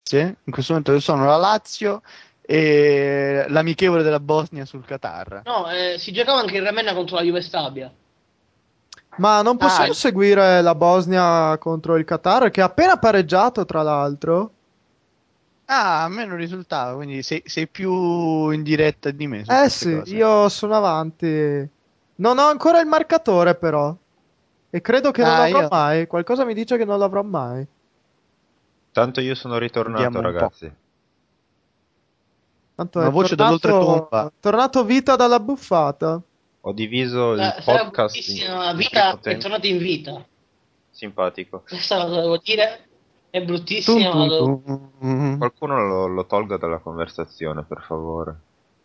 In questo momento sono la Lazio e l'amichevole della Bosnia sul Qatar. No, si giocava anche in Ravenna contro la Juve Stabia. Ma non Ah, possiamo seguire la Bosnia contro il Qatar, che ha appena pareggiato, tra l'altro? a me non risultava, quindi sei più in diretta di me su Eh queste sì, cose. io sono avanti. Non ho ancora il marcatore, però. E credo che non Ah, l'avrò io mai. Qualcosa mi dice che non l'avrò mai. Tanto io sono ritornato, vediamo un po'. ragazzi. Tanto Una è voce tornato, dall'oltretomba. tornato vita dalla buffata. Ho diviso il Sarà podcast bruttissima in primo vita, è tempo. tornata in vita. Simpatico. Questa lo devo dire, è Tum, bruttissima, ma tum, lo... tum. Qualcuno lo tolga dalla conversazione, per favore.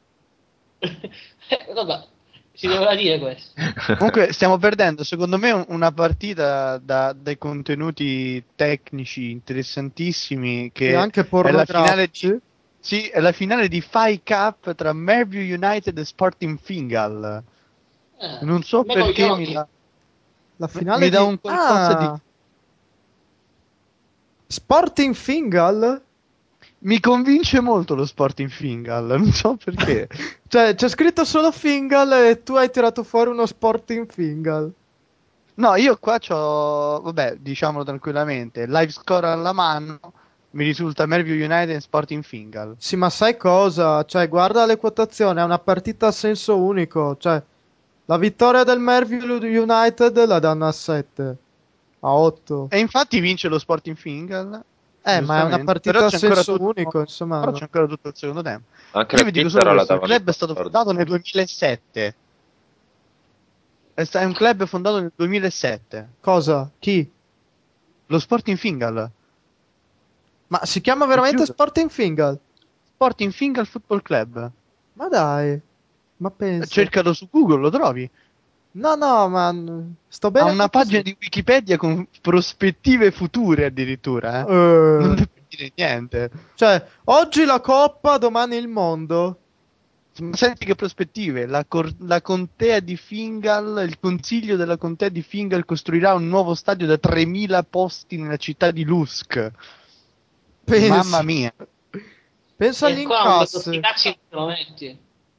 Vabbè, si doveva dire questo. Comunque stiamo perdendo, secondo me, una partita dai contenuti tecnici interessantissimi E che anche è la finale di, pornografici. sì, è la finale di FA Cup tra Merview United e Sporting Fingal. Non so Me perché coglioni. La mi finale dà di... un qualcosa di... Ah! Sporting Fingal? Mi convince molto lo Sporting Fingal, non so perché. Cioè, c'è scritto solo Fingal e tu hai tirato fuori uno Sporting Fingal. No, io qua c'ho, vabbè, diciamolo tranquillamente, live score alla mano, mi risulta Merview United e Sporting Fingal. Sì, ma sai cosa? Cioè, guarda le quotazioni, è una partita a senso unico. Cioè, la vittoria del Merville United la danno a 7, a 8. E infatti vince lo Sporting Fingal, Ma è una giustamente, partita a senso unico, insomma. però c'è ancora tutto il secondo tempo. Anche Io la vi dico solo Svizzera la questo, il davano club è stato 14. fondato nel 2007, è un club fondato nel 2007, Cosa? Chi? lo Sporting Fingal, Ma si chiama ti veramente giuro, Sporting Fingal? Sporting Fingal Football Club. Ma dai, ma pensa. Cercalo su Google, lo trovi. No, no, ma sto Ha bene una pagina così. di Wikipedia con prospettive future addirittura, eh. Non Eh, devo dire niente. cioè, oggi la Coppa, domani il mondo. Ma senti che prospettive? La contea di Fingal, il consiglio della contea di Fingal costruirà un nuovo stadio da 3000 posti nella città di Lusk. Mamma Pensa. mia. Pensa agli E qua un bello incassi. sti cazzi non te lo metti.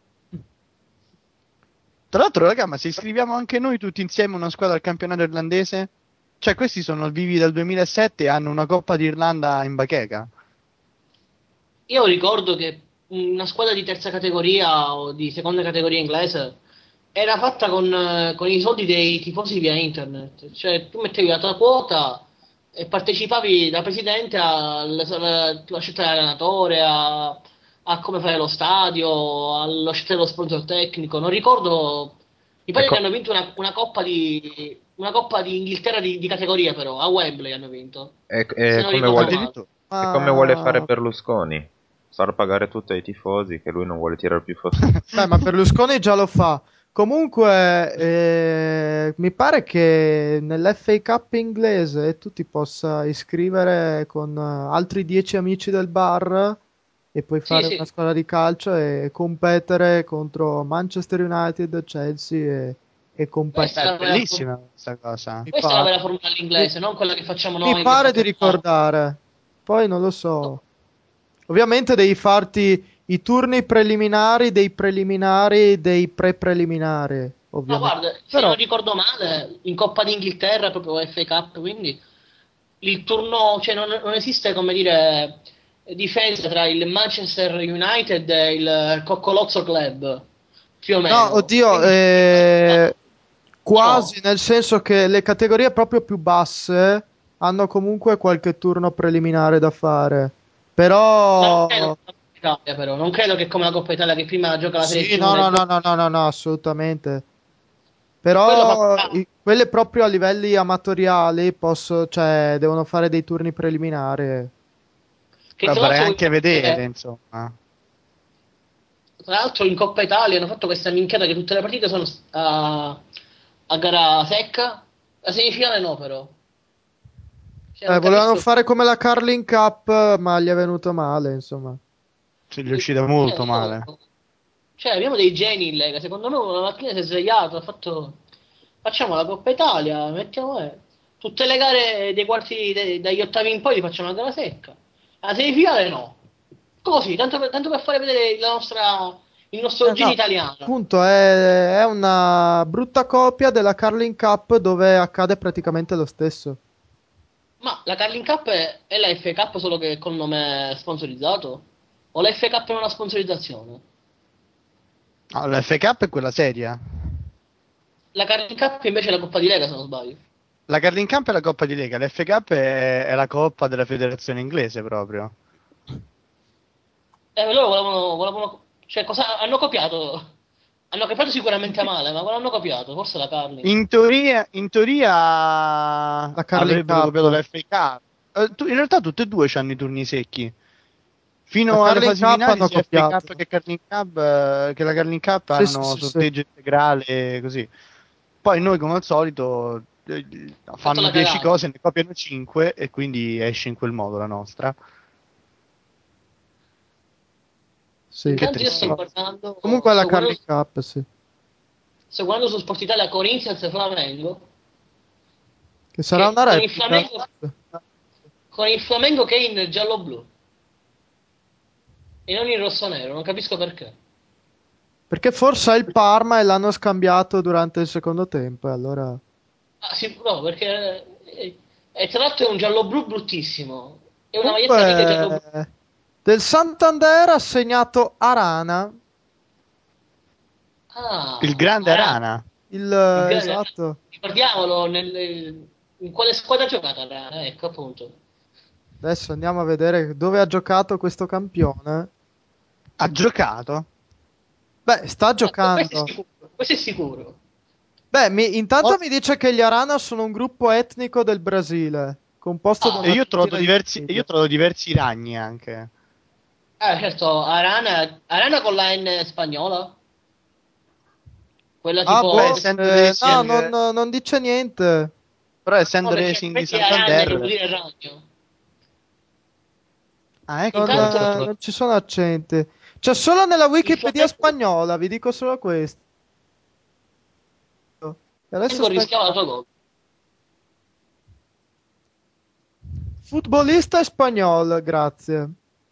Tra l'altro, raga, ma se iscriviamo anche noi tutti insieme una squadra al campionato irlandese? Cioè, questi sono vivi dal 2007 e hanno una Coppa d'Irlanda in bacheca. Io ricordo che una squadra di terza categoria o di seconda categoria inglese era fatta con i soldi dei tifosi via internet. Cioè, tu mettevi la tua quota e partecipavi da presidente alla scelta dell'allenatore, a come fare lo stadio, alla scelta dello sponsor tecnico. Non ricordo. Mi pare che Ecco, hanno vinto una coppa di Inghilterra di categoria, però, a Wembley hanno vinto. Se non ricordo male. Addirittura. è come vuole fare Ma... Berlusconi. Far pagare tutto ai tifosi che lui non vuole tirare più fosse. Beh, ma Berlusconi già lo fa. Comunque, mi pare che nell'FA Cup inglese tu ti possa iscrivere con altri 10 amici del bar e puoi Sì, fare una sì. squadra di calcio e competere contro Manchester United, Chelsea e Questa è compagnia. È la vera, bellissima questa cosa. Mi questa è la pare. vera formula Mi, all'inglese, non quella che facciamo mi noi che pare fa di cacare. ricordare. Poi non lo so. Ovviamente devi farti i turni preliminari dei preliminari dei pre-preliminari, No, ovviamente. guarda, se Però, non ricordo male, in Coppa d'Inghilterra, proprio FA Cup, quindi il turno, cioè non esiste, come dire, difesa tra il Manchester United e il Coccolozzo Club, più o no, meno. oddio, Quindi, no, quasi, nel senso che le categorie proprio più basse hanno comunque qualche turno preliminare da fare. ma non credo Però, che come la Coppa Italia, però, non credo che come la Coppa Italia che prima gioca la Serie sì, no, C1 e no, poi no, no, no, no, no, assolutamente. quello Però fa quelle proprio a livelli amatoriali cioè, devono fare dei turni preliminari. che Beh, tra vorrei l'altro anche vedere, insomma. tra l'altro in Coppa Italia hanno fatto questa minchiata che tutte le partite sono a gara secca. La semifinale no, però. Cioè, non Volevano capisco. fare come la Carling Cup, ma gli è venuto male, insomma. Ci gli è uscita molto male. Cioè, abbiamo dei geni in Lega. Secondo me una mattina si è svegliato, ha fatto. Facciamo la Coppa Italia, mettiamo. Tutte le gare dei quarti, dagli ottavi in poi li facciamo a gara secca. La semifinale no. Così, tanto per fare vedere il nostro genio No, italiano. appunto, è una brutta copia della Carling Cup dove accade praticamente lo stesso. Ma la Carling Cup è la FA Cup solo che col nome sponsorizzato? O la FA Cup è una sponsorizzazione? No, la FA Cup è quella seria. La Carling Cup invece è la Coppa di Lega, se non sbaglio. La Carling Cup è la Coppa di Lega, la FA Cup è la Coppa della federazione inglese proprio. Loro cioè, cosa hanno copiato? Hanno copiato sicuramente a male, ma cosa hanno copiato? Forse la Carling. In teoria La Carling avrebbero copiato Cup. la FA Cup. In realtà tutte e due hanno i turni secchi. La Fino alle Carling fasi Cup finali hanno sia FA copiato. Cup che Carling Cup, che la Carling Cup Sì, sì, hanno sì, sì. sorteggio integrale così. Poi noi come al solito Fatto fanno la 10 cagata. cose, ne copiano 5 e quindi esce in quel modo la nostra. Sì. Che Intanto io No. guardando, Comunque è la Carling Cup, sì. sto guardando su Sport Italia Corinthians e Flamengo, Che sarà che una replica. Con il Flamengo che è in giallo-blu e non in rosso-nero, non capisco perché. Perché forse è il Parma e l'hanno scambiato durante il secondo tempo. E allora. Ah, sì, no, perché e tra l'altro è un giallo-blu bruttissimo. È una maglietta riga giallo-blu. Comunque, del Santander ha segnato Arana. Il Ah, grande Arana. Esatto. Ricordiamolo, in quale squadra ha giocato Arana? Ecco, appunto. Adesso andiamo a vedere dove ha giocato questo campione. Ha giocato. Beh, sta Questo è giocando. sicuro, questo è sicuro. Beh, intanto Oh, mi dice che gli Arana sono un gruppo etnico del Brasile, composto da Ah, e una io ho trovato trentina di diversi, e io famiglie. ho trovato diversi ragni anche. certo, Arana con la N spagnola? Quella Ah, Beh, tipo... boh, essendo no, Racing, non dice niente. però No, essendo perché Racing di altrimenti Aragna vuol Santander. dire ragno. Ah, ecco Intanto perché ho trovato. Non ci sono accenti. C'è solo nella il Wikipedia Flamengo, spagnola, vi dico solo questo. E adesso Flamengo sta. rischiava l'autogol. Futbolista spagnolo, grazie.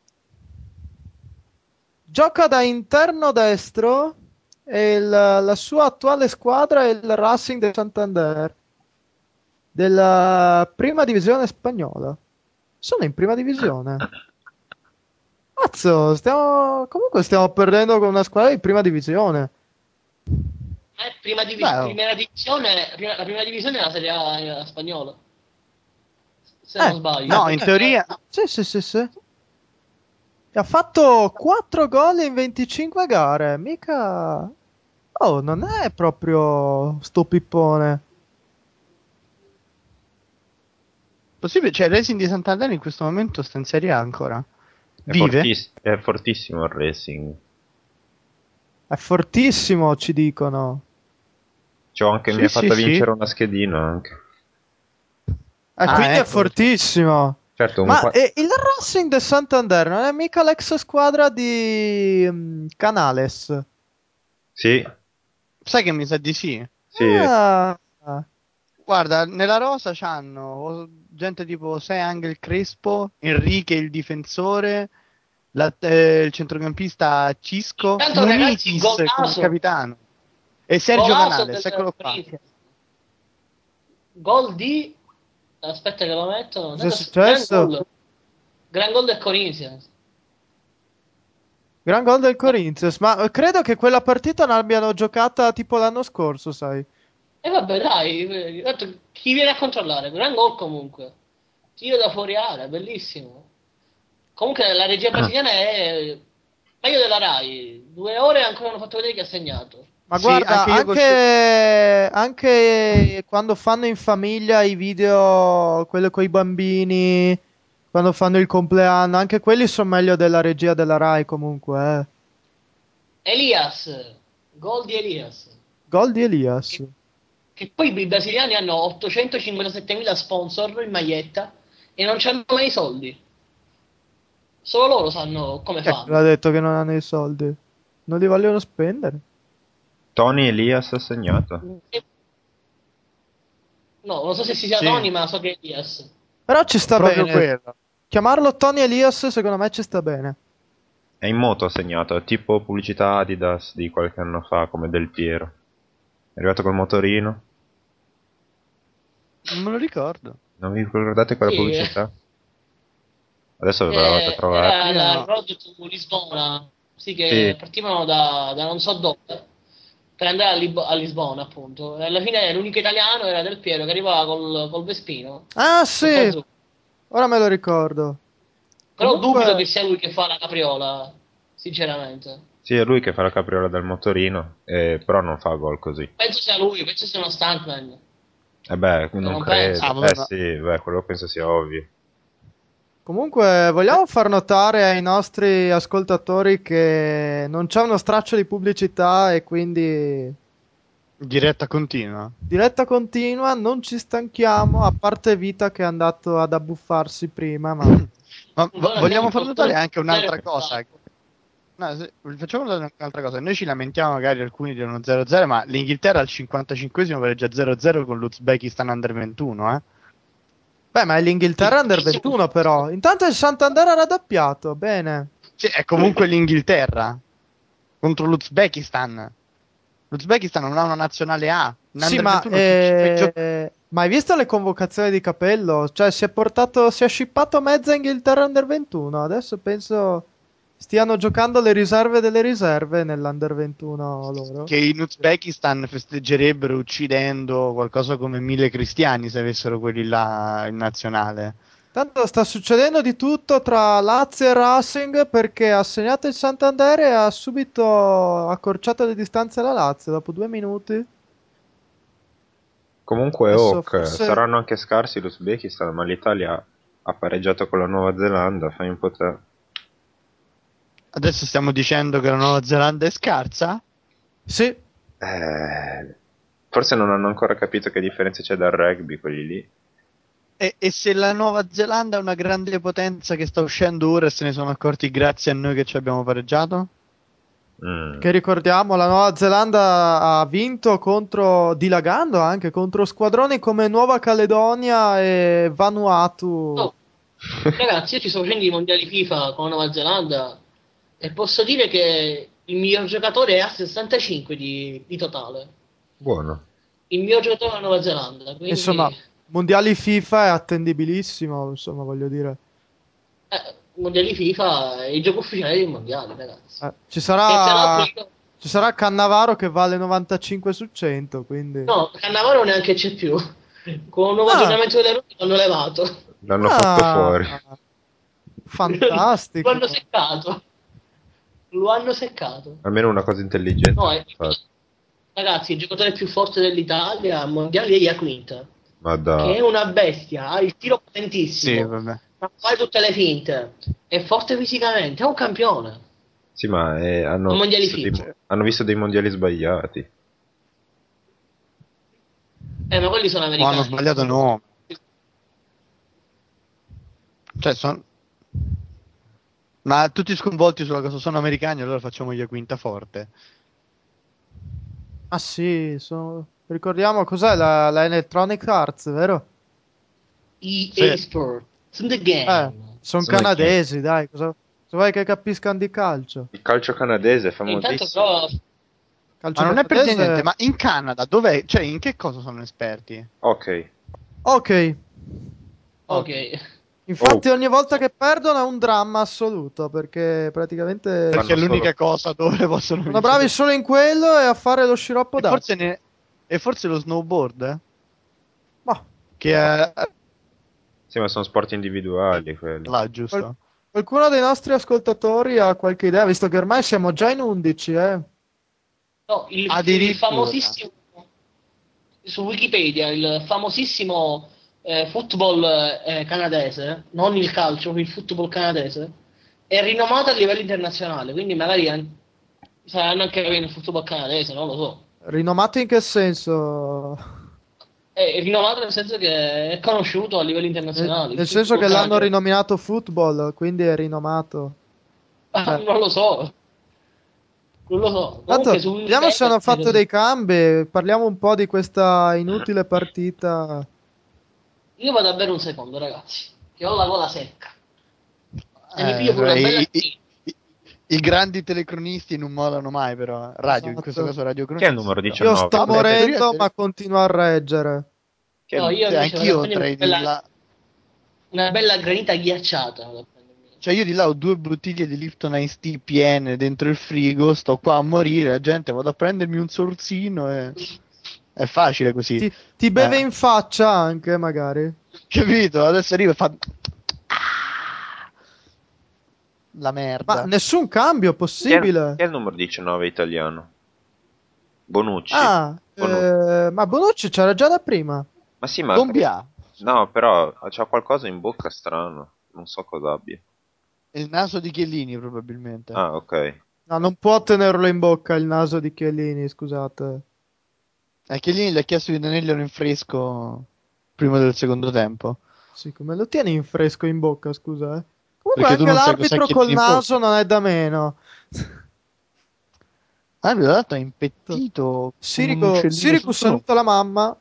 Gioca da interno destro e la sua attuale squadra è il Racing de Santander della prima divisione spagnola. Sono in prima divisione. Cazzo, comunque stiamo perdendo con una squadra di prima divisione. Beh, oh. Primera divisione, la prima divisione è la Serie A spagnola, se non sbaglio. No, in teoria. Sì, sì, sì, sì. E ha fatto 4 gol in 25 gare. Mica. Oh, non è proprio sto pippone. Possibile, cioè, Racing di Santander in questo momento sta in Serie A ancora. Vive? È fortissimo il Racing. È fortissimo, ci dicono. Mi Sì, ha sì, fatto sì. vincere una schedina anche. Ah, Quindi è ecco. fortissimo. Certo, Ma il Racing del Santander non è mica l'ex squadra di Canales? Sì, Sai che mi sa di sì? sì. Ah, Guarda, nella rosa c'hanno gente tipo Sei Angel Crespo, Enrique il difensore, il centrocampista Cisco, Intanto ragazzi, Munitis come capitano e Sergio golazo Canales, del eccolo qua. Corinthians. Gol di... Aspetta che lo mettono. cos'è Intanto, gran successo? gol. Gran gol del Corinthians. Gran gol del Corinthians, ma credo che quella partita l'abbiano giocata tipo l'anno scorso, sai? E vabbè, dai, tanto chi viene a controllare? Gran gol comunque. Tiro da fuori area, bellissimo. Comunque la regia brasiliana è meglio della Rai. 2 ore e ancora non hanno fatto vedere chi ha segnato. Ma Sì, guarda, anche io anche quando fanno in famiglia i video, quello con i bambini, quando fanno il compleanno, anche quelli sono meglio della regia della Rai comunque, eh. Elias, gol di Elias. Gol di Elias. Che, che poi i brasiliani hanno 857.000 sponsor in maglietta e non c'hanno mai i soldi. Solo loro sanno come Chi è che l'ha fanno. detto che non hanno i soldi? Non li vogliono spendere. Tony Elias ha segnato. No, non so se si sia sì, Tony, ma so che è Elias. Però ci sta proprio bene. quello. chiamarlo Tony Elias secondo me ci sta bene. È in moto ha segnato, tipo pubblicità Adidas di qualche anno fa, come Del Piero. È arrivato col motorino. Non me lo ricordo. Non vi ricordate quella Sì, pubblicità? Adesso ve la vado a trovare. era Io la no. Road to Lisbona, sì, che Sì, partivano da non so dove per andare a Lisbona, appunto. E alla fine l'unico italiano era Del Piero che arrivava col Vespino, Ah tutto sì, azzurro. ora me lo ricordo. Però dubito che Comunque, sia lui che fa la capriola, sinceramente. sì, è lui che fa la capriola dal motorino, però non fa gol così. Penso sia lui, penso sia uno stuntman. E beh, non Non penso. Ah, credo. vabbè, ma Sì, beh, quello penso sia ovvio. comunque, vogliamo far notare ai nostri ascoltatori che non c'è uno straccio di pubblicità e quindi diretta continua. diretta continua, non ci stanchiamo, a parte Vita che è andato ad abbuffarsi prima, ma Ma Buona vogliamo far tempo, notare anche zero un'altra cosa. contatto. No, facciamo notare anche un'altra cosa. Noi ci lamentiamo magari alcuni di uno 0-0, ma l'Inghilterra al 55esimo pareggia 0-0 con l'Uzbekistan Under 21, eh? beh, ma è l'Inghilterra Under 21 però. Intanto il Santander ha raddoppiato, bene. Sì, è comunque l'Inghilterra contro l'Uzbekistan. L'Uzbekistan non ha una nazionale A. In Sì, Under ma 21 ci fai hai visto le convocazioni di Capello? Cioè, si è shippato mezza Inghilterra Under 21. Adesso penso stiano giocando le riserve delle riserve nell'Under 21 loro. che in Uzbekistan festeggerebbero uccidendo qualcosa come 1000 cristiani se avessero quelli là in nazionale. Tanto sta succedendo di tutto tra Lazio e Racing perché ha segnato il Santander e ha subito accorciato le distanze alla Lazio dopo 2 minuti. Comunque, Adesso ok, forse. saranno anche scarsi l'Uzbekistan, ma l'Italia ha pareggiato con la Nuova Zelanda, fai un po' te. Adesso stiamo dicendo che la Nuova Zelanda è scarsa? Sì, Forse non hanno ancora capito che differenza c'è dal rugby, quelli lì. E se la Nuova Zelanda è una grande potenza che sta uscendo ora e se ne sono accorti grazie a noi che ci abbiamo pareggiato? Mm. che ricordiamo, la Nuova Zelanda ha vinto dilagando anche contro squadroni come Nuova Caledonia e Vanuatu. Oh, ragazzi, io ci sto facendo i mondiali FIFA con la Nuova Zelanda e posso dire che il miglior giocatore è a 65 di totale. Buono. Il miglior giocatore della Nuova Zelanda, Insomma, quindi mondiali FIFA è attendibilissimo, insomma, voglio dire. mondiali FIFA è il gioco ufficiale dei mondiali, ragazzi. Ci Che tra l'altro sarà, io, ci sarà Cannavaro che vale 95 su 100, quindi. no, Cannavaro neanche c'è più. Con un nuovo Ah, aggiornamento delle reti l'hanno levato. L'hanno fatto fuori. ah, Lo hanno fantastico. seccato. Lo hanno seccato. Almeno una cosa intelligente No, hanno fatto. ragazzi, il giocatore più forte dell'Italia a mondiali è Iaquinta, Ma che è dai. una bestia, ha il tiro Sì, potentissimo, vabbè. sa fare tutte le finte, è forte fisicamente, è un campione. Sì, ma A mondiali FIFA. hanno visto dei mondiali sbagliati. Ma quelli sono O hanno americani. sbagliato nome. Cioè, ma tutti sconvolti sulla cosa sono americani, allora facciamogli a quinta forte. Ah sì, ricordiamo cos'è la Electronic Arts, vero? Sì. EA Sports, in the game. Sono Sono chi? canadesi, dai, cosa vuoi che capiscano di calcio? Il calcio canadese è E intanto famosissimo. però, Ma Calcio non è per dire niente, canadese? ma in Canada dov'è? Cioè, in che cosa sono esperti? Ok. Ok. ok, Ok. Infatti Oak. ogni volta che perdono è un dramma assoluto, perché praticamente Perché Fanno è l'unica solo... cosa dove possono sono bravi vincere. solo in quello e a fare lo sciroppo E d'acqua. forse, e forse lo snowboard, Ma che è Sì, ma sono sport individuali quelli. là, qual- giusto? qualcuno dei nostri ascoltatori ha qualche idea, visto che ormai siamo già in 11, eh? no, il Addirittura. famosissimo, su Wikipedia, il famosissimo football canadese, non il calcio, il football canadese, è rinomato a livello internazionale, quindi magari saranno anche bene il football canadese, non lo so. Rinomato in che senso? È rinomato nel senso che è conosciuto a livello Nel, internazionale, il nel senso football che l'hanno canadese. rinominato football, quindi è rinomato. Ah, Cioè, non lo so, non lo so. tanto, Comunque su vediamo se Wikipedia hanno è fatto così. dei cambi. Parliamo un po' di questa inutile partita. Io vado a bere un secondo, ragazzi, che ho la gola secca. E mi piglio pure una bella I grandi telecronisti non mollano mai, però. Radio, in Esatto. questo caso radio Chi è il numero cronisti. 19? Io sto Vabbè, morendo, teoria- ma continuo a reggere. Chi è il- No, io Sì, invece vado a anch'io prendere tra di là. una bella granita ghiacciata. Vado a prendermi. Cioè, io di là ho 2 bottiglie di Lipton Ice Tea piene dentro il frigo, sto qua a morire, la gente vado a prendermi un sorsino e... È facile così. Ti beve in faccia anche, magari. Capito? Adesso arriva e fa... La Ma merda. nessun cambio Chi è possibile. il numero 19 italiano? Bonucci. Ah, ma Bonucci c'era già da prima. Ma sì, ma... Dombia. No, però c'ha qualcosa in bocca strano. Non so cosa abbia. È il naso di Chiellini, probabilmente. Ah, ok. No, non può tenerlo in bocca il naso di Chiellini, scusate. Chiellini gli ha chiesto di tenerglielo in fresco prima del secondo tempo. Sì, come lo tieni in fresco in bocca, scusa, eh? Comunque Perché tu anche non sai cos'ha l'arbitro col Chiellini in bocca. naso non è da meno. Ah, lui l'altro è impettito come un uccellino Sirico sotto saluta la mamma.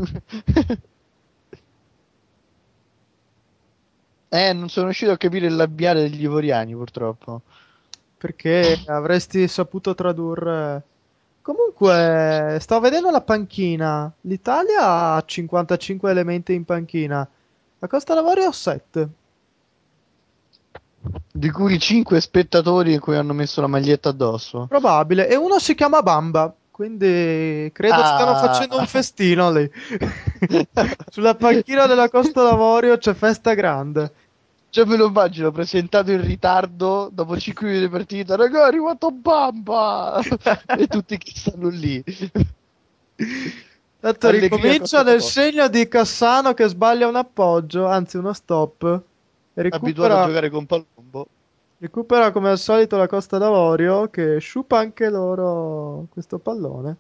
Non sono riuscito a capire il labiale degli ivoriani, purtroppo. Perché avresti saputo tradurre. Comunque, sto vedendo la panchina. L'Italia ha 55 elementi in panchina. La Costa d'Avorio ha 7. Di cui 5 spettatori in cui hanno messo la maglietta addosso. Probabile. E uno si chiama Bamba. Quindi credo stiano facendo un festino lì. Sulla panchina della Costa d'Avorio c'è festa grande. Cioè me lo immagino presentato in ritardo dopo 5 minuti di partita. Raga, è arrivato Bamba! E tutti che stanno lì. Tanto Allegria ricomincia Costa nel d'Avorio. segno di Cassano che sbaglia un appoggio, anzi uno stop. E Abituato a giocare con Palombo. recupera come al solito la Costa d'Avorio che sciupa anche loro questo pallone.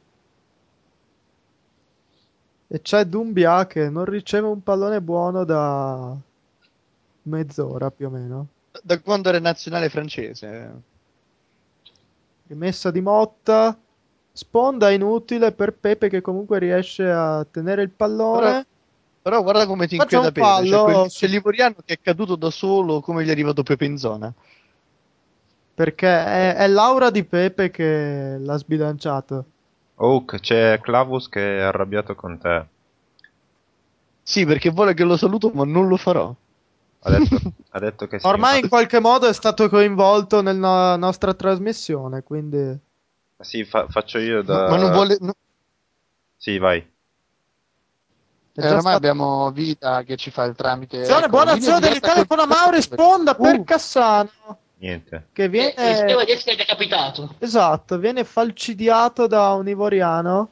E c'è Dumbia che non riceve un pallone buono da mezz'ora più o meno. Da quando era nazionale francese. Rimessa di Motta, sponda inutile per Pepe che comunque riesce a tenere il Però, pallone. però guarda come ti Ma c'è inquieta un Pepe. fallo C'è l'Ivoriano che è caduto da solo come gli è arrivato Pepe in zona. perché è l'aura di Pepe che l'ha sbilanciato. Oak, c'è Clavus che è arrabbiato con te. Sì, perché vuole che lo saluto, ma non lo farò. Ha detto che sì. Ormai in qualche modo è stato coinvolto nella nostra trasmissione, quindi... Sì, faccio io Ma non vuole. Sì, vai. È già Oramai stato... abbiamo Vita che ci fa il tramite. Azione, Ecco, buona linea azione diretta dell'Italia con Amauri, sponda per Cassano, Niente. che Rischiava viene... di essere decapitato. Esatto, viene falcidiato da un ivoriano.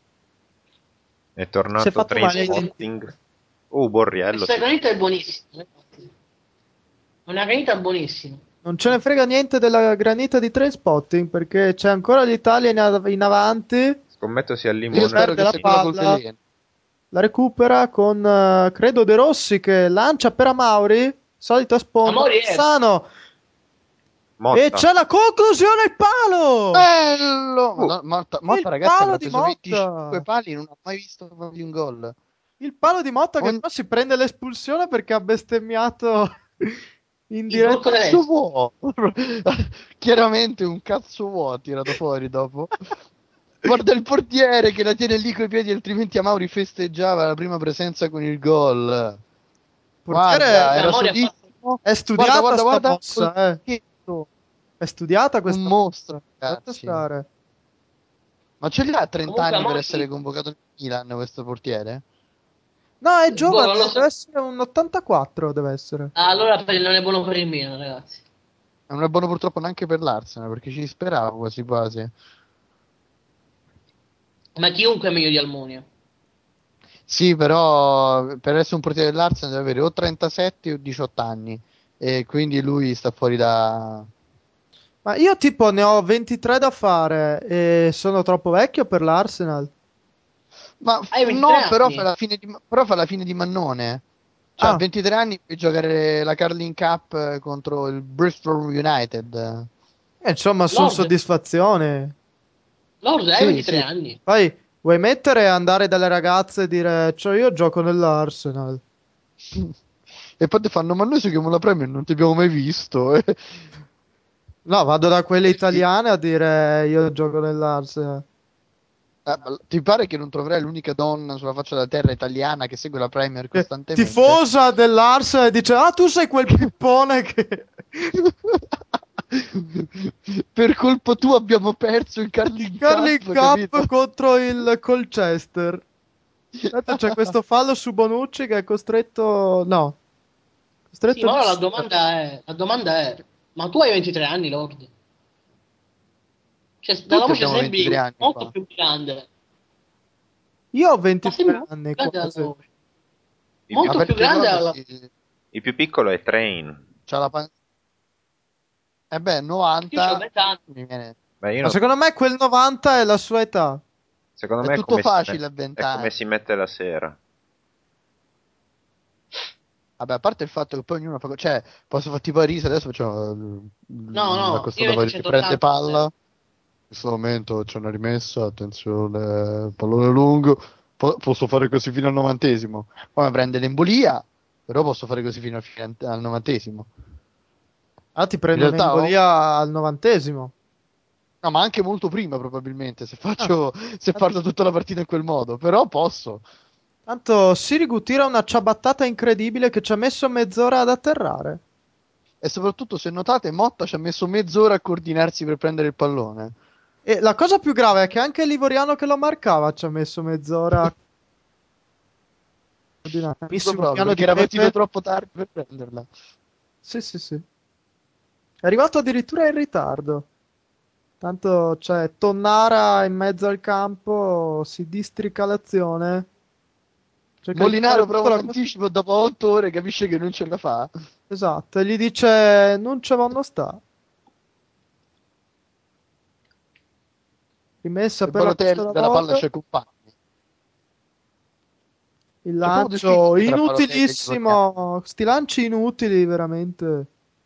È Si è tornato fatto male ai Trainspotting. Borriello. Questa granita è buonissima. È una granita buonissima. Non ce ne frega niente della granita di Trainspotting perché c'è ancora l'Italia in avanti. Scommetto sia il Io limone. spero Perde che la sia quella col palla. veleno. La recupera con credo De Rossi che lancia per Amauri. Solita sponda. Amauri è- Cassano. Motta. E c'è la conclusione, il palo! Bello! Madonna, Motta, Il ragazzi, palo hanno di preso Motta. 25 pali, non ho mai visto di un gol. Il palo di Motta che Ogni- però si prende l'espulsione perché ha bestemmiato in Il diretta. blocco Cazzo destro. vuoi? Chiaramente un cazzo vuoi tirato fuori dopo. Guarda il portiere che la tiene lì coi piedi, altrimenti Amauri festeggiava la prima presenza con il gol. Portiere Guarda, era Amauri ha solissimo. è studiata Guarda, sta guarda, mossa, col picchetto. È studiata Un questa mostro, mossa. Lascia ragazzi. stare. Ma ce li ha 30 Comunque anni per Amauri- essere convocato in Milan questo portiere? No, è Boh, giovane, non lo so. deve essere un 84, deve essere. Allora non è buono per il Milan, ragazzi. Non è buono purtroppo neanche per l'Arsenal, perché ci speravo quasi quasi. Ma chiunque è meglio di Almunia. Sì, però per essere un portiere dell'Arsenal deve avere o 37 o 18 anni. E quindi lui sta fuori da... Ma io tipo ne ho 23 da fare e sono troppo vecchio per l'Arsenal. Ma Hai 23 no, però anni. fa la fine di Mannone. Cioè, a 23 anni puoi giocare la Carling Cup contro il Bristol United. Insomma, sono Lord, soddisfazione. Lord, hai Sì, 23 sì. anni. Poi vuoi mettere e andare dalle ragazze e dire, cioè io gioco nell'Arsenal. E poi ti fanno, ma noi seguiamo la Premier, non ti abbiamo mai visto. No, vado da quelle italiane a dire io gioco nell'Arsenal. Ma ti pare che non troverai l'unica donna sulla faccia della terra italiana che segue la Premier costantemente? Tifosa dell'Arsenal e dice, ah, tu sei quel pippone che... Per colpa tua abbiamo perso il Carling Carling Cup, Cup capito? contro il Colchester. Tanto c'è questo fallo su Bonucci che è costretto... No. Sì, Costretto ma a... ora la domanda è, ma tu hai 23 anni, Lord? Cioè, dalla Tutti voce abbiamo 23 sembri anni molto qua. più grande, Io ho ma sembri 23 molto anni più grande quasi. dalla voce. I più, Ma Molto più perché grande Ronaldo alla... il più piccolo è Train. c'ha la Eh beh, Io ho 90 20 anni. mi viene... Beh, io Ma non- secondo me quel 90 è la sua età. secondo È me tutto facile a 20 è come anni. si mette la sera. Vabbè, a parte il fatto che poi ognuno fa... Cioè, posso farti tipo a risa, adesso facciamo No, la no, io costata metto che prende 180. palla. In questo momento c'è una rimessa, attenzione, pallone lungo. Posso fare così fino al 90esimo. Poi mi prende l'embolia, però posso fare così fino al 90esimo. Ah, ti In prendo realtà un'embolia al 90esimo. no, ma anche molto prima probabilmente, Ah, se parlo tutta la partita in quel modo, però posso. tanto Sirigu tira una ciabattata incredibile che ci ha messo mezz'ora ad atterrare. E soprattutto, se notate, Motta ci ha messo mezz'ora a coordinarsi per prendere il pallone. E la cosa più grave è che anche l'Ivoriano che lo marcava ci ha messo mezz'ora a coordinare. Dico Bravissimo proprio, piano perché di era partito Pepe. troppo tardi per prenderla. Sì, sì, sì. È arrivato addirittura in ritardo. Tanto c'è Tonnara in mezzo al campo, si districa l'azione. Cerca di fare Molinaro tutta prova un la cosa. anticipo dopo 8 ore, capisce che non ce la fa. Esatto, e gli dice non ce vanno sta. Rimessa E per la terza Balotelli dalla palla volta. c'è compagni. Il C'è proprio lancio distinzione tra Balotelli e Livoriano. inutilissimo. Sti lanci inutili, veramente.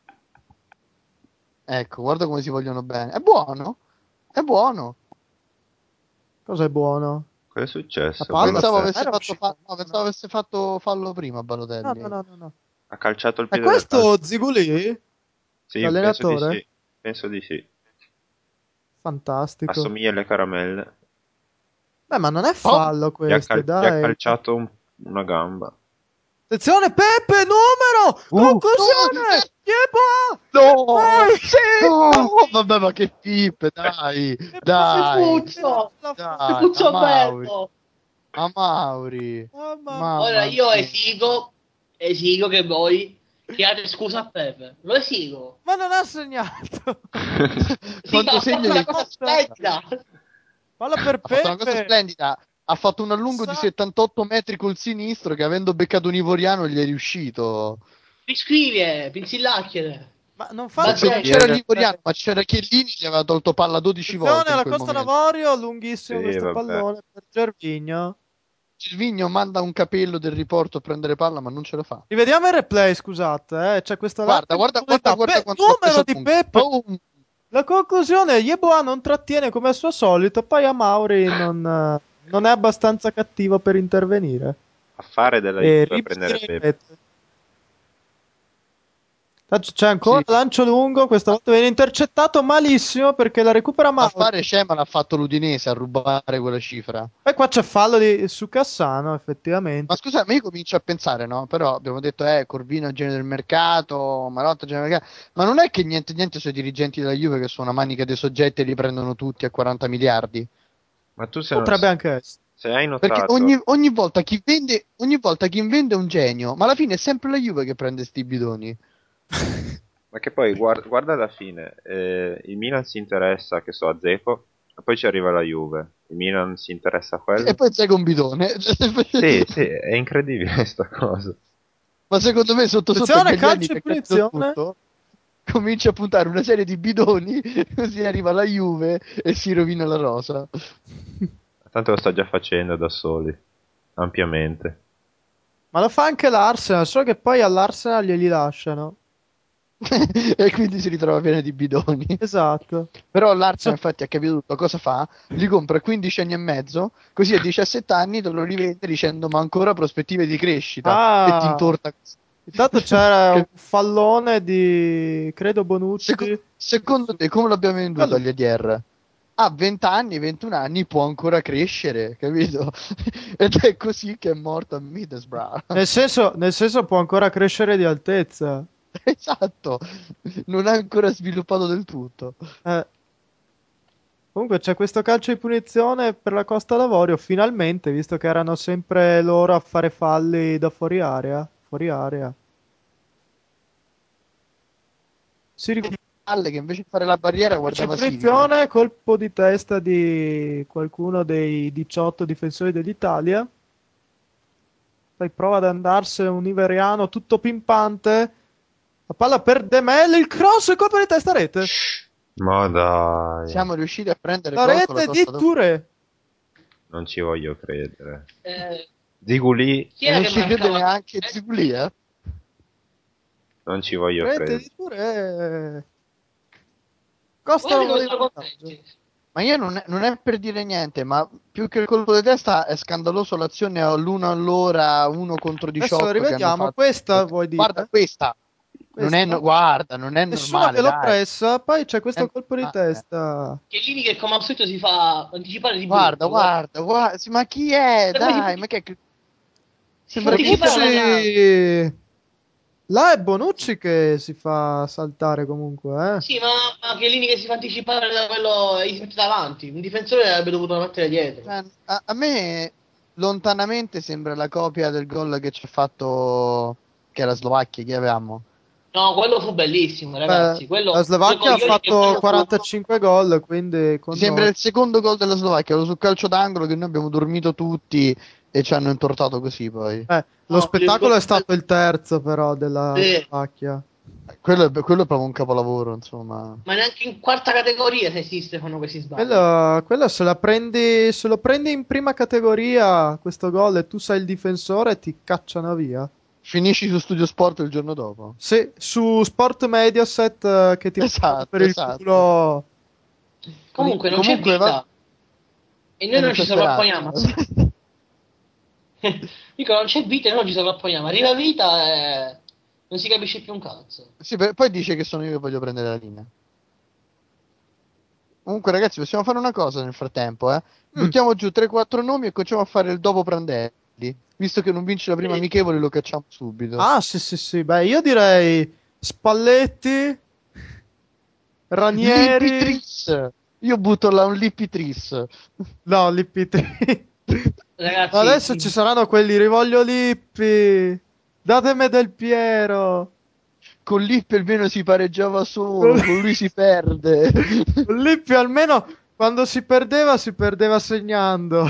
Ecco, guarda come si vogliono bene. È buono, è buono. Cosa è buono? Cosa è La successo? palla Pensavo secondo Balotelli me avesse era fatto, uscita. no, pensavo avesse fatto fallo prima No, no, Balotelli. no, no, no. ha calciato il È piede dell'altro. questo Ziguli? Sì, io penso di L'allenatore? sì. Penso di sì. Fantastico. Assomiglia alle caramelle. Beh, ma non è Oh, fallo Gli ha, questo, gli ha dai. calciato una gamba. Attenzione, Pepe, numero! Conclusione! Yeboah! no, Vai! sì, No! no, vabbè, ma che pippe, dai, E Che poi dai, puzzo! Che dai, puzzo bello! A Mauri, Mamma mia. Ora mamma io mia. esigo che voi chiedate scusa a Pepe. Lo esigo. Ma non ha segnato! Sì, ma Quando ha fatto segna una gli... cosa Morta. splendida. Palla per Ha fatto una cosa Pepe! splendida, ha fatto un allungo di Sa- 78 metri col sinistro che avendo beccato un ivoriano gli è riuscito. Riscrive, pinsillacchiere. Ma non Non farti Bazzecco. c'era rompere. l'ivoriano, ma c'era Chiellini che aveva tolto palla 12 Attenzione volte in alla quel Costa momento. Navorio, lunghissimo Sì, questo vabbè. pallone per Gervinho. Gervinho manda un capello del riporto a prendere palla, ma non ce la fa. Rivediamo il replay, scusate, C'è questa Guarda, larga guarda, guarda, profondità. guarda quanto l'ha Numero preso di lungo. Pepe! Boom! La conclusione, Yeboah non trattiene come al suo solito, poi Amauri non è abbastanza cattivo per intervenire. Affare della E Juve a prendere ribadire in Pepe. rete. C'è ancora Sì, lancio lungo, questa volta viene intercettato malissimo perché la recupera Mauri. affare c'è, ma l'ha fatto l'Udinese a rubare quella cifra. Poi qua c'è fallo su Cassano, Ma effettivamente. scusa, ma io comincio a pensare, no? Però abbiamo detto, Corvino è genio del mercato, Marotta è genio del mercato. Ma non è che niente sui dirigenti della Juve che sono una manica dei soggetti e li prendono tutti a 40 miliardi? Ma tu Potrebbe anche essere. se hai Perché notato, ogni volta chi vende è un genio, ma alla fine è sempre la Juve che prende sti bidoni. ma che poi guarda alla fine, il Milan si interessa, che so, a Dzeko, e poi ci arriva la Juve. Il Milan si interessa a E quello. poi sei un bidone. Sì, sì, è incredibile sta cosa. Ma secondo me sotto sotto Attenzione, Agnelli calcio che e ha capito punizione. tutto, comincia a puntare una serie di bidoni, così arriva la Juve e si rovina la rosa. Tanto lo sta già facendo da soli, ampiamente. Ma lo fa anche l'Arsenal, solo che poi all'Arsenal glieli lasciano. E quindi si ritrova piena di bidoni. Esatto. Però l'Arsenal infatti ha capito tutto, cosa fa? Li compra a 15 anni e mezzo, così a 17 anni te lo rivende dicendo ma ancora prospettive di crescita e ti Ah, intorta. Intanto c'era un fallone di, credo, Bonucci. Secondo te come l'abbiamo venduto Quello- agli EDR? A 20 anni, 21 anni può ancora crescere, capito? Ed è così che è morto a Middlesbrough. Nel senso può ancora crescere di altezza. Esatto, non ha ancora sviluppato del tutto. Eh, Comunque c'è questo calcio di punizione per la Costa d'Avorio, finalmente, visto che erano sempre loro a fare falli da fuori area. Fuori area. Si ricorda Alle che invece di fare la barriera calcio di guardava Sirico. punizione, colpo di testa di qualcuno dei 18 difensori dell'Italia. Poi prova ad andarsene un nigeriano tutto pimpante. La palla per De Mel, il cross e colpo di testa rete. Ma dai, Siamo riusciti a prendere La gol con la rete di Costa d'Avorio. Touré. non ci voglio credere. Eh, Ziguli, chi E era non che ci crede marcava? neanche Ziguli, eh? non ci voglio Rete credere. di Touré. Costa Guarda come d'Avorio in sono vantaggio. contenti. Ma io non è per dire niente, ma più che il colpo di testa è scandaloso l'azione all'1 all'ora, 1 contro Adesso la 18 che hanno rivediamo. fatto. Questa vuoi Guarda dire? questa, Questa? guarda, non è Nessuno che normale, lo dai. pressa. Poi c'è È questo colpo di normale. testa. Chiellini che come al solito si fa anticipare di Guarda, brutto. Guarda. guarda, guarda, sì, ma chi è? Sembra Dai, si, ma che è si fa sembra che anticipare sia... alla grande. Bonucci. Là è Bonucci che si fa saltare comunque, eh. Sì, ma Chiellini che si fa anticipare da quello e gli si mette davanti. Un difensore avrebbe dovuto mettere dietro. A me lontanamente sembra la copia del gol che ci ha fatto, che era Slovacchia, chi avevamo? No, quello fu bellissimo, Beh, ragazzi. la Quello, due Slovacchia ha coglioni che fatto fanno 45 gol, quindi Mi con sembra noi. il secondo gol della Slovacchia, quello sul calcio d'angolo che noi abbiamo dormito tutti e ci hanno intortato così poi. Lo No, spettacolo è stato il terzo però della eh, Slovacchia. Quello è proprio un capolavoro, insomma. ma neanche in quarta categoria se esiste fanno questi sbagli. Quello se lo prendi in prima categoria questo gol e tu sei il difensore ti cacciano via. Finisci su Studio Sport il giorno dopo. Se su Sport Mediaset che ti prendono per Esatto, il esatto. culo Comunque non c'è Comunque va... vita e noi non non c'è ci speranza. sovrapponiamo. Dico, non c'è vita e noi non ci sovrapponiamo. Arriva vita e non si capisce più un cazzo. Sì, poi dice che sono io che voglio prendere la linea. Comunque, ragazzi, possiamo fare una cosa nel frattempo, eh? Mm. Buttiamo giù 3-4 nomi e cominciamo a fare il dopo Prandelli. Visto che non vince la prima amichevole, lo cacciamo subito. Ah, sì, sì, sì. Beh, io direi Spalletti, Lippi Ranieri. Tris! Io butto là un Lippi Tris. No, Lippi. Ma Ragazzi, adesso ci saranno quelli, rivoglio Lippi. Datemi Del Piero. Con Lippi almeno si pareggiava Con solo, con lui si perde. con Lippi almeno quando si perdeva segnando.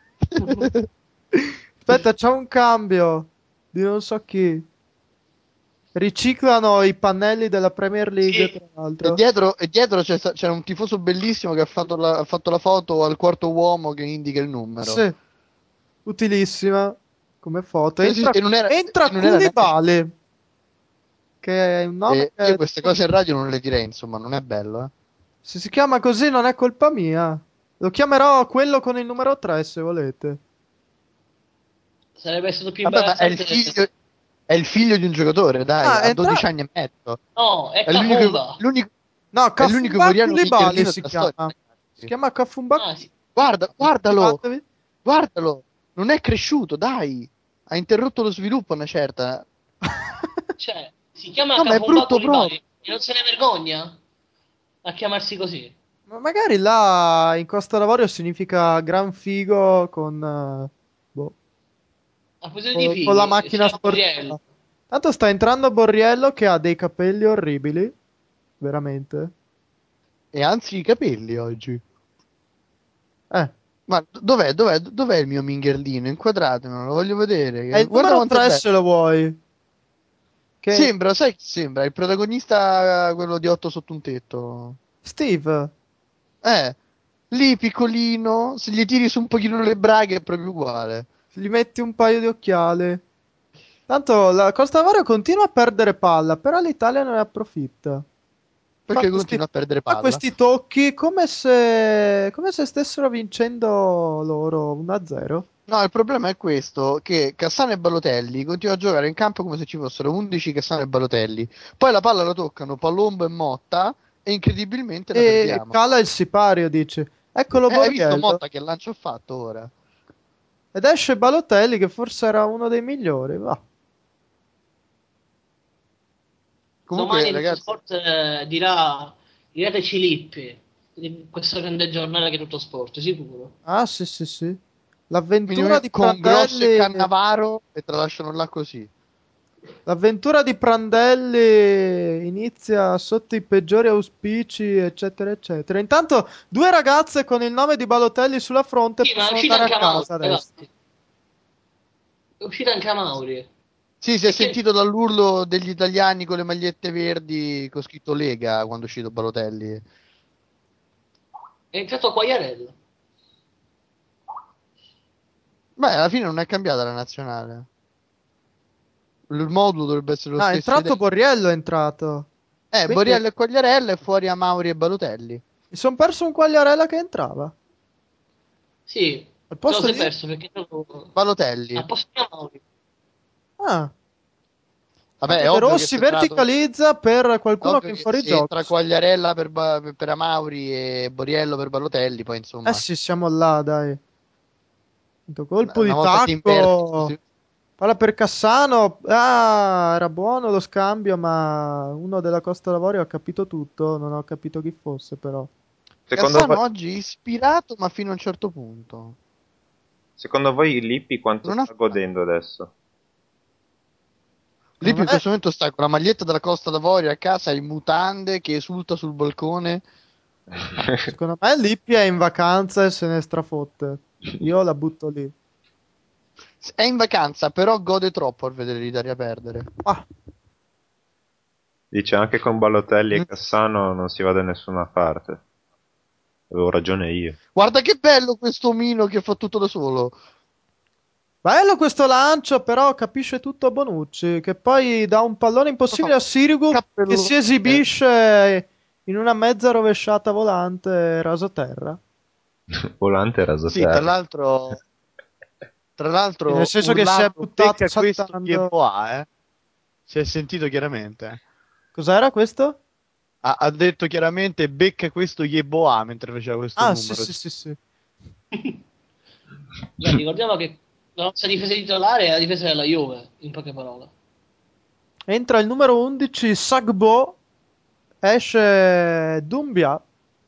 Aspetta, c'è un cambio di non so chi. Riciclano i pannelli della Premier League, sì, tra l'altro. E dietro c'era un tifoso bellissimo che ha fatto la foto al quarto uomo che indica il numero. Sì, utilissima come foto. Sì, sì, Entra e non era neanche... Koulibaly, che è un nome E io che queste cose in radio non le direi, insomma, non è bello, eh. se si chiama così non è colpa mia. Lo chiamerò quello con il numero 3 se volete. sarebbe stato più Vabbè, ma imbarazzante. è il figlio di un giocatore, dai, Ah, ha 12 anni e mezzo. No, è È l'unico, Cafunda. l'unico, No, è l'unico Kafumba coreano Koulibaly minghierlino si della storia, chiama. Si ragazzi. chiama Kafumba Ah, sì. Guardalo, Koulibaly. guardalo, non è cresciuto, dai. Ha interrotto lo sviluppo una certa. Cioè, si chiama No, ma è Cafumba brutto proprio. Coulibaly e non se ne vergogna a chiamarsi così. Ma magari là in Costa d'Avorio significa gran figo con, boh, A proposito di con la fighi, macchina c'era Borriello. sportiva. Tanto sta entrando Borriello che ha dei capelli orribili, veramente. E anzi i capelli oggi. Eh, Ma dov'è il mio minghierlino? Inquadratemelo, lo voglio vedere. è il Guarda numero quanto è 3 bello. se lo vuoi. Che Sembra, sai chi sembra? Il protagonista, quello di Otto sotto un tetto. Steve, Eh, lì piccolino, se gli tiri su un pochino le braghe è proprio uguale. gli metti un paio di occhiali. Tanto la Costa d'Avorio continua a perdere palla, però l'Italia non ne approfitta. Perché continua a perdere Fa palla. questi tocchi come se stessero vincendo loro 1-0. No, il problema è questo, che Cassano e Balotelli continuano a giocare in campo come se ci fossero 11 Cassano e Balotelli. Poi la palla la toccano Palombo e Motta e incredibilmente la E perdiamo. cala il sipario, dice. Eccolo Hai visto Borriello. Motta che lancio ha fatto ora? Ed esce Balotelli che forse era uno dei migliori. Va. Comunque, Domani tutto ragazzi, sport dirateci Lippi di questa grande giornata che è tutto sport, sicuro. Ah, sì, sì, sì. quindi L'avventura di con Grosso e Prandelli. Cannavaro e te la lasciano là così. L'avventura di Prandelli inizia sotto i peggiori auspici, eccetera, eccetera. Intanto, due ragazze con il nome di Balotelli sulla fronte Sì, ma è possono uscito andare anche a a Mauri, casa adesso. ragazzi. È uscito anche a Mauri. Sì, si è E che sentito dall'urlo degli italiani con le magliette verdi con scritto Lega quando è uscito Balotelli. è entrato Quagliarella. Beh, alla fine non è cambiata la nazionale. Il modulo dovrebbe essere lo No, è stesso entrato identico. Borriello, è entrato. Quindi Borriello e Quagliarella e fuori a Mauri e Balotelli. mi sono perso un Quagliarella che entrava. Sì, Al te lo posto sei di... perso perché è entrato Balotelli. al posto di Mauri. Ah, Vabbè, tanto è De ovvio che Rossi se è entrato. verticalizza per È qualcuno che ovvio è in che se fuorigioco. entra Quagliarella per Amauri e Boriello per Balotelli, poi Eh insomma, sì, siamo là, dai. Tanto colpo una di volta che inverti tacco. così. Palla per Cassano. Ah, era buono lo scambio, ma uno della Costa d'Avorio ha capito tutto. Non ho capito chi fosse, però. Secondo voi, Cassano oggi ispirato, ma fino a un certo punto. secondo voi Lippi quanto Non ha sta godendo adesso? Lippi Secondo in me, questo momento sta con la maglietta della Costa d'Avorio a casa in mutande che esulta sul balcone. secondo me Lippi è in vacanza e se ne strafotte. Io la butto lì. È in vacanza, però gode troppo al vedere l'Italia perdere. Ah, Dice anche con Balotelli e Mm. Cassano non si va da nessuna parte. Avevo ragione io. Guarda che bello questo omino che fa tutto da solo. bello questo lancio, però capisce tutto Bonucci, che poi dà un pallone Fa impossibile a un Sirigu che si cappellone. esibisce in una mezza rovesciata volante rasoterra. Volante raso Sì, tra terra. l'altro, tra Sì, nel l'altro senso che si è urlato buttato becca questo saltando. Yeboah, eh. Si è sentito chiaramente. Cos'era questo? Ha detto chiaramente becca questo Yeboah mentre faceva questo Ah, sì, numero. sì, sì, sì. Beh, ricordiamo che la nostra difesa titolare è la difesa della Juve, in poche parole. Entra il numero 11, Sagbo, esce Dumbia.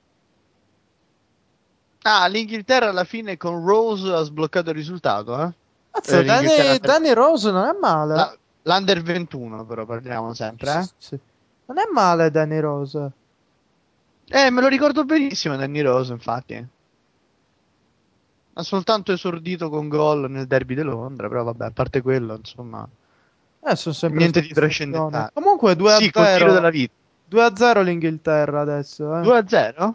Ah, l'Inghilterra alla fine con Rose ha sbloccato il risultato, eh? Cazzo, L'Inghilterra Danny Rose non è male. l'Under 21 però parliamo Sì, sempre, sì, sì. Non è male Danny Rose. eh? Me lo ricordo benissimo Danny Rose, infatti. Ha soltanto esordito con gol nel derby di Londra, però vabbè, a parte quello, insomma, Sono sempre niente di soddisfazione. trascendentale. Comunque Sì, col giro 2-0. della vita. 2-0 l'Inghilterra adesso, eh. 2-0?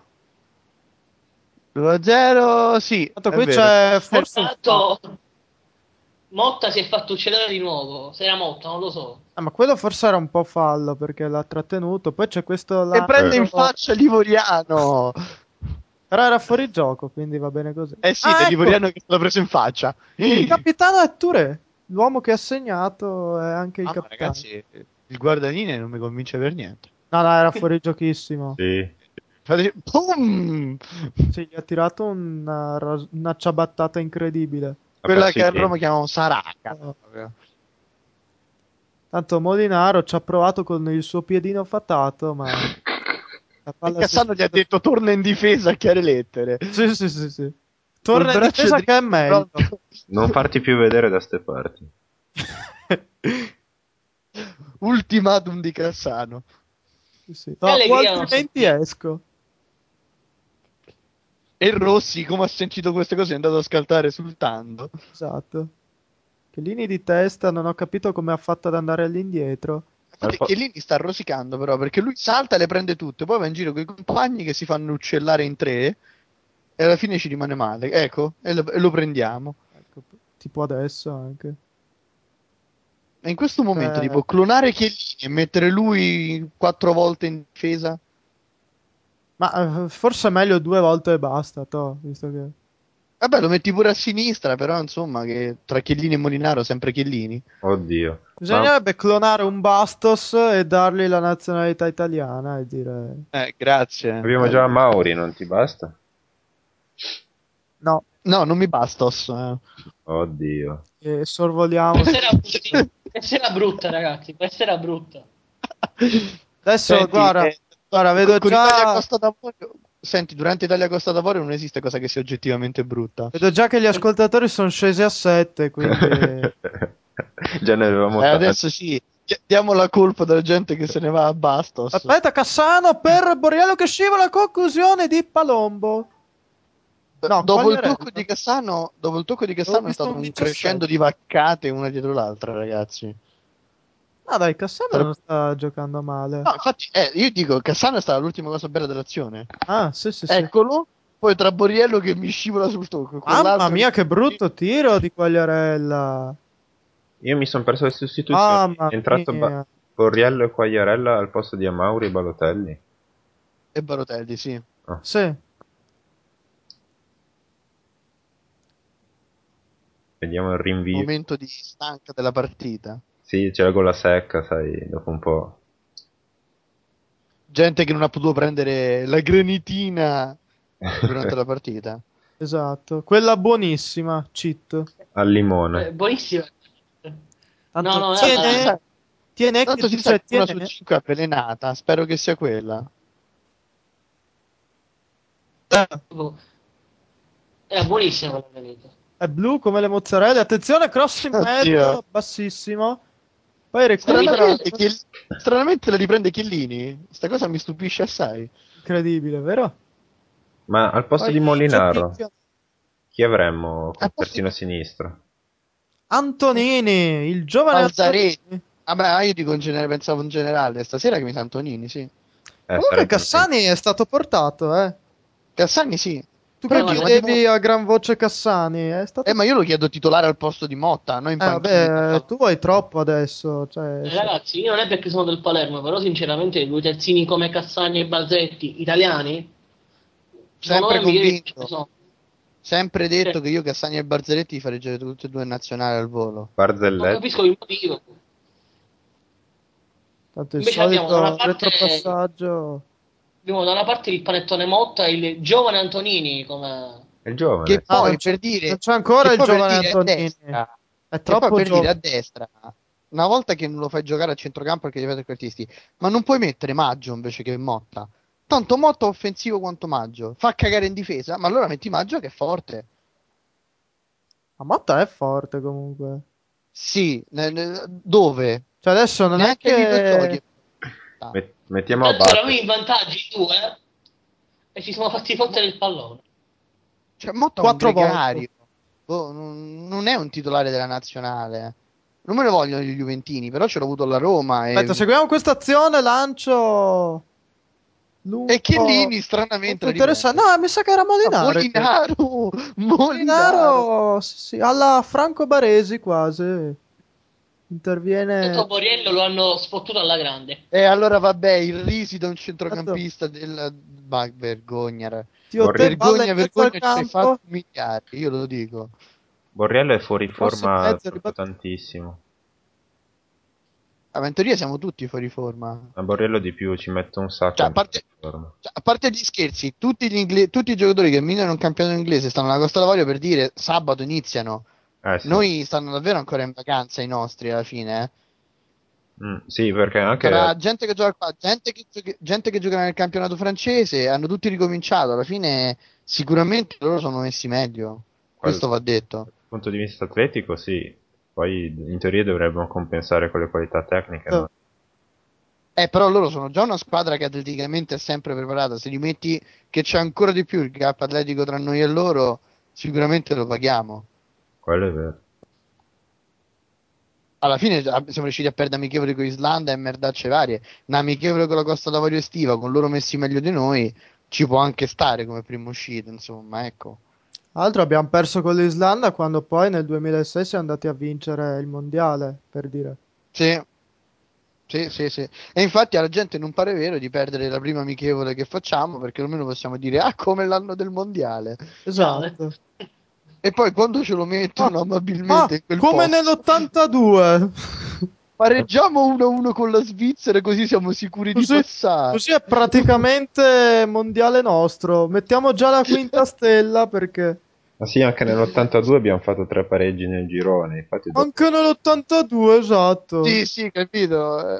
2-0, sì, Tanto è qui vero. c'è E forse un fallo. intanto Motta si è fatto uccidere di nuovo. Se era Motta, non lo so. Ma quello forse era un po' fallo perché l'ha trattenuto. Poi c'è questo E prende in lancio. faccia l'Ivoriano. Però era fuori gioco, quindi va bene così. Eh sì, Ah, ecco! dell'Ivoriano che se l'ha preso in faccia. Il capitano è Touré. L'uomo che ha segnato è anche il Mamma, capitano. ragazzi, il guardanine non mi convince per niente. No, no, era fuori giochissimo. Sì. Boom! Sì, gli ha tirato una ciabattata incredibile. Ha Quella perso che i a Roma piedi. chiamano Saraca. Oh. Tanto Molinaro ci ha provato con il suo piedino fatato, ma la E palla si è Cassano gli ha spinta detto torna in difesa a chiare lettere. Sì, sì, sì, sì. Col Torna in braccio difesa che è dritto meglio. pronto. Non farti più vedere da ste parti. Ultimatum di Cassano. Sì, sì. Che O allegria la nostra altrimenti squadra. esco. E Rossi, come ha sentito queste cose, è andato a scaltare sultando. Esatto. Che linee di testa, non ho capito come ha fatto ad andare all'indietro. Al Infatti, po- Chiellini sta rosicando però perché lui salta e le prende tutte, poi va in giro con i compagni che si fanno uccellare in tre e alla fine ci rimane male. Ecco, e lo prendiamo. Ecco, tipo adesso anche. E in questo momento, Eh, tipo, clonare Chiellini e mettere lui 4 volte in difesa? ma forse è meglio due volte e basta, visto che... Vabbè, lo metti pure a sinistra, però insomma, che tra Chiellini e Molinaro sempre Chiellini. Oddio. Ma Bisognerebbe clonare un Bastos e dargli la nazionalità italiana e dire Grazie. abbiamo già Mauri, non ti basta? no, No, non mi basta. Oddio. e sorvoliamo. Questa era brutta, ragazzi. Questa era brutta. Adesso, Senti, guarda, vedo con Italia già, Costa d'Avorio, senti, durante Italia Costa d'Avorio non esiste cosa che sia oggettivamente brutta. vedo già che gli ascoltatori sono scesi a 7, quindi Già ne avevamo tanti. Adesso sì, diamo la colpa della gente che se ne va a Bastos. aspetta, Cassano per Borriello che scivola, conclusione di Palombo. No, Dopo il Quagliarella. tocco di Cassano, Ho è visto stato un un 17. crescendo di vaccate una dietro l'altra, ragazzi. No, dai, Cassano Tra- non sta giocando male. No, infatti, io dico, Cassano è stata l'ultima cosa bella dell'azione. Ah, sì, sì, sì. Eccolo, poi tra Borriello che mi scivola sul tocco, Mamma quell'altro mia, che brutto tiro di Quagliarella. Io mi sono perso le sostituzioni. Mamma È entrato mia. Borriello e Quagliarella al posto di Amauri e Balotelli. e Barotelli, sì. Ah, Sì. vediamo il rinvio. Momento di stanca della partita. Sì, c'è la gola secca, sai, dopo un po'. Gente che non ha potuto prendere la granitina durante la partita. Esatto. Quella buonissima, cheat. Al limone. Buonissima. No, Tanto no, Tanto si sa, tiene, che tanto si sa dice che una su tiene. 5 è avvelenata, spero che sia quella. era buonissima quella venuta. È blu come le mozzarelle. Attenzione, cross in Oddio. mezzo, bassissimo. Poi recupera. Stranamente, stranamente la riprende Chiellini. Sta cosa mi stupisce assai. Incredibile, vero? Ma al posto Poi di Molinaro, giochicchio. chi avremmo A come posto terzino di sinistro? Antonini, il giovane Balzaretti. Antonini. Vabbè, io dico in genere, pensavo in generale. Stasera che mi sa Antonini, sì. Comunque Sarebbe meglio. Cassani è stato portato, eh. Cassani sì. Tu Però che dico, guarda, chiedevi a gran voce Cassani, è stato. ma io lo chiedo titolare al posto di Motta, non in panchina. Vabbè, tu vuoi troppo adesso, cioè, ragazzi, io non è perché sono del Palermo, però sinceramente due terzini come Cassani e Balzetti, italiani, secondo Sempre me migliori non ce ne convinto. sono. Sempre Cioè, detto che io Cassani e Barzaretti farei giocare tutti e due in nazionale al volo. non Barzelletti. capisco il motivo. tanto il Invece abbiamo da una solito parte, retropassaggio. il panettone Motta e il giovane Antonini come... È il giovane. Che No, poi per non dire, c'è ancora che il poi per giovane dire a Antonini. destra, È che poi troppo per dire a giovane. destra, una volta che non lo fai giocare a centrocampo perché devi fare trequartisti, ma non puoi mettere Maggio invece che Motta. Tanto Motta è offensivo quanto Maggio, fa cagare in difesa, ma allora metti Maggio che è forte. Ma Motta è forte comunque. Sì, dove? Cioè adesso non è Neanche ai videogiochi. che. Ah. Mettiamo Tanto Abate. eravamo in vantaggio i due e ci siamo fatti fottere il pallone. Cioè, Motta è un 4 volte. gregario. Boh, non è un titolare della nazionale. Non me ne vogliono gli Juventini, però ce l'ho avuto alla Roma Aspetta, seguiamo questa azione, lancio e lungo. Chiellini stranamente Molto la interessante. riprende. No, mi sa che era Ah, Molinaro. Molinaro! Molinaro! Molinaro, sì, sì, alla Franco Baresi quasi. Interviene. Tanto Borriello lo hanno sfottuto alla grande. E allora vabbè, il risi da un Tanto, centrocampista del... Ma vergogna, Tio te, Borriello, palla in vergogna, mezzo al vergogna, ci hai fatto campo. umiliare, io lo dico. Borriello è fuori Cross in forma mezzo, proprio ribattuto. tantissimo. Ah, ma in teoria siamo tutti fuori forma. A Borriello di più ci mette un sacco Cioè, a mettere in forma. a parte gli scherzi, tutti i giocatori che minano un campionato inglese stanno alla Costa d'Avorio per dire sabato iniziano. Sì. Noi stanno davvero ancora in vacanza i nostri alla fine, eh. Sì, perché anche Tra gente che gioca qua, gente che gioca nel campionato francese, hanno tutti ricominciato. Alla fine, sicuramente loro sono messi meglio. dal Questo va detto. punto di vista atletico, sì. Poi in teoria dovremmo compensare con le qualità tecniche, no? Però loro sono già una squadra che atleticamente è sempre preparata. Se li metti che c'è ancora di più il gap atletico tra noi e loro, sicuramente lo paghiamo. Quello è vero. Alla fine siamo riusciti a perdere amichevoli con Islanda e merdacce varie. Una amichevole con la Costa d'Avorio estiva, con loro messi meglio di noi, ci può anche stare come prima uscita, insomma, ecco. Tra l'altro abbiamo perso con l'Islanda quando poi nel 2006 siamo andati a vincere il mondiale, per dire. Sì, sì, sì, sì. E infatti alla gente non pare vero di perdere la prima amichevole che facciamo, perché almeno possiamo dire, ah, come l'anno del mondiale. Ciao. Esatto. E poi quando ce lo mettono amabilmente in quel come posto, nell'82. pareggiamo 1-1 con la Svizzera, così siamo sicuri di passare. Così è praticamente mondiale nostro. Mettiamo già la quinta stella perché Ma sì, anche nell'82 abbiamo fatto 3 pareggi nel girone, infatti dopo... anche nell'82, esatto. Sì, sì, capito.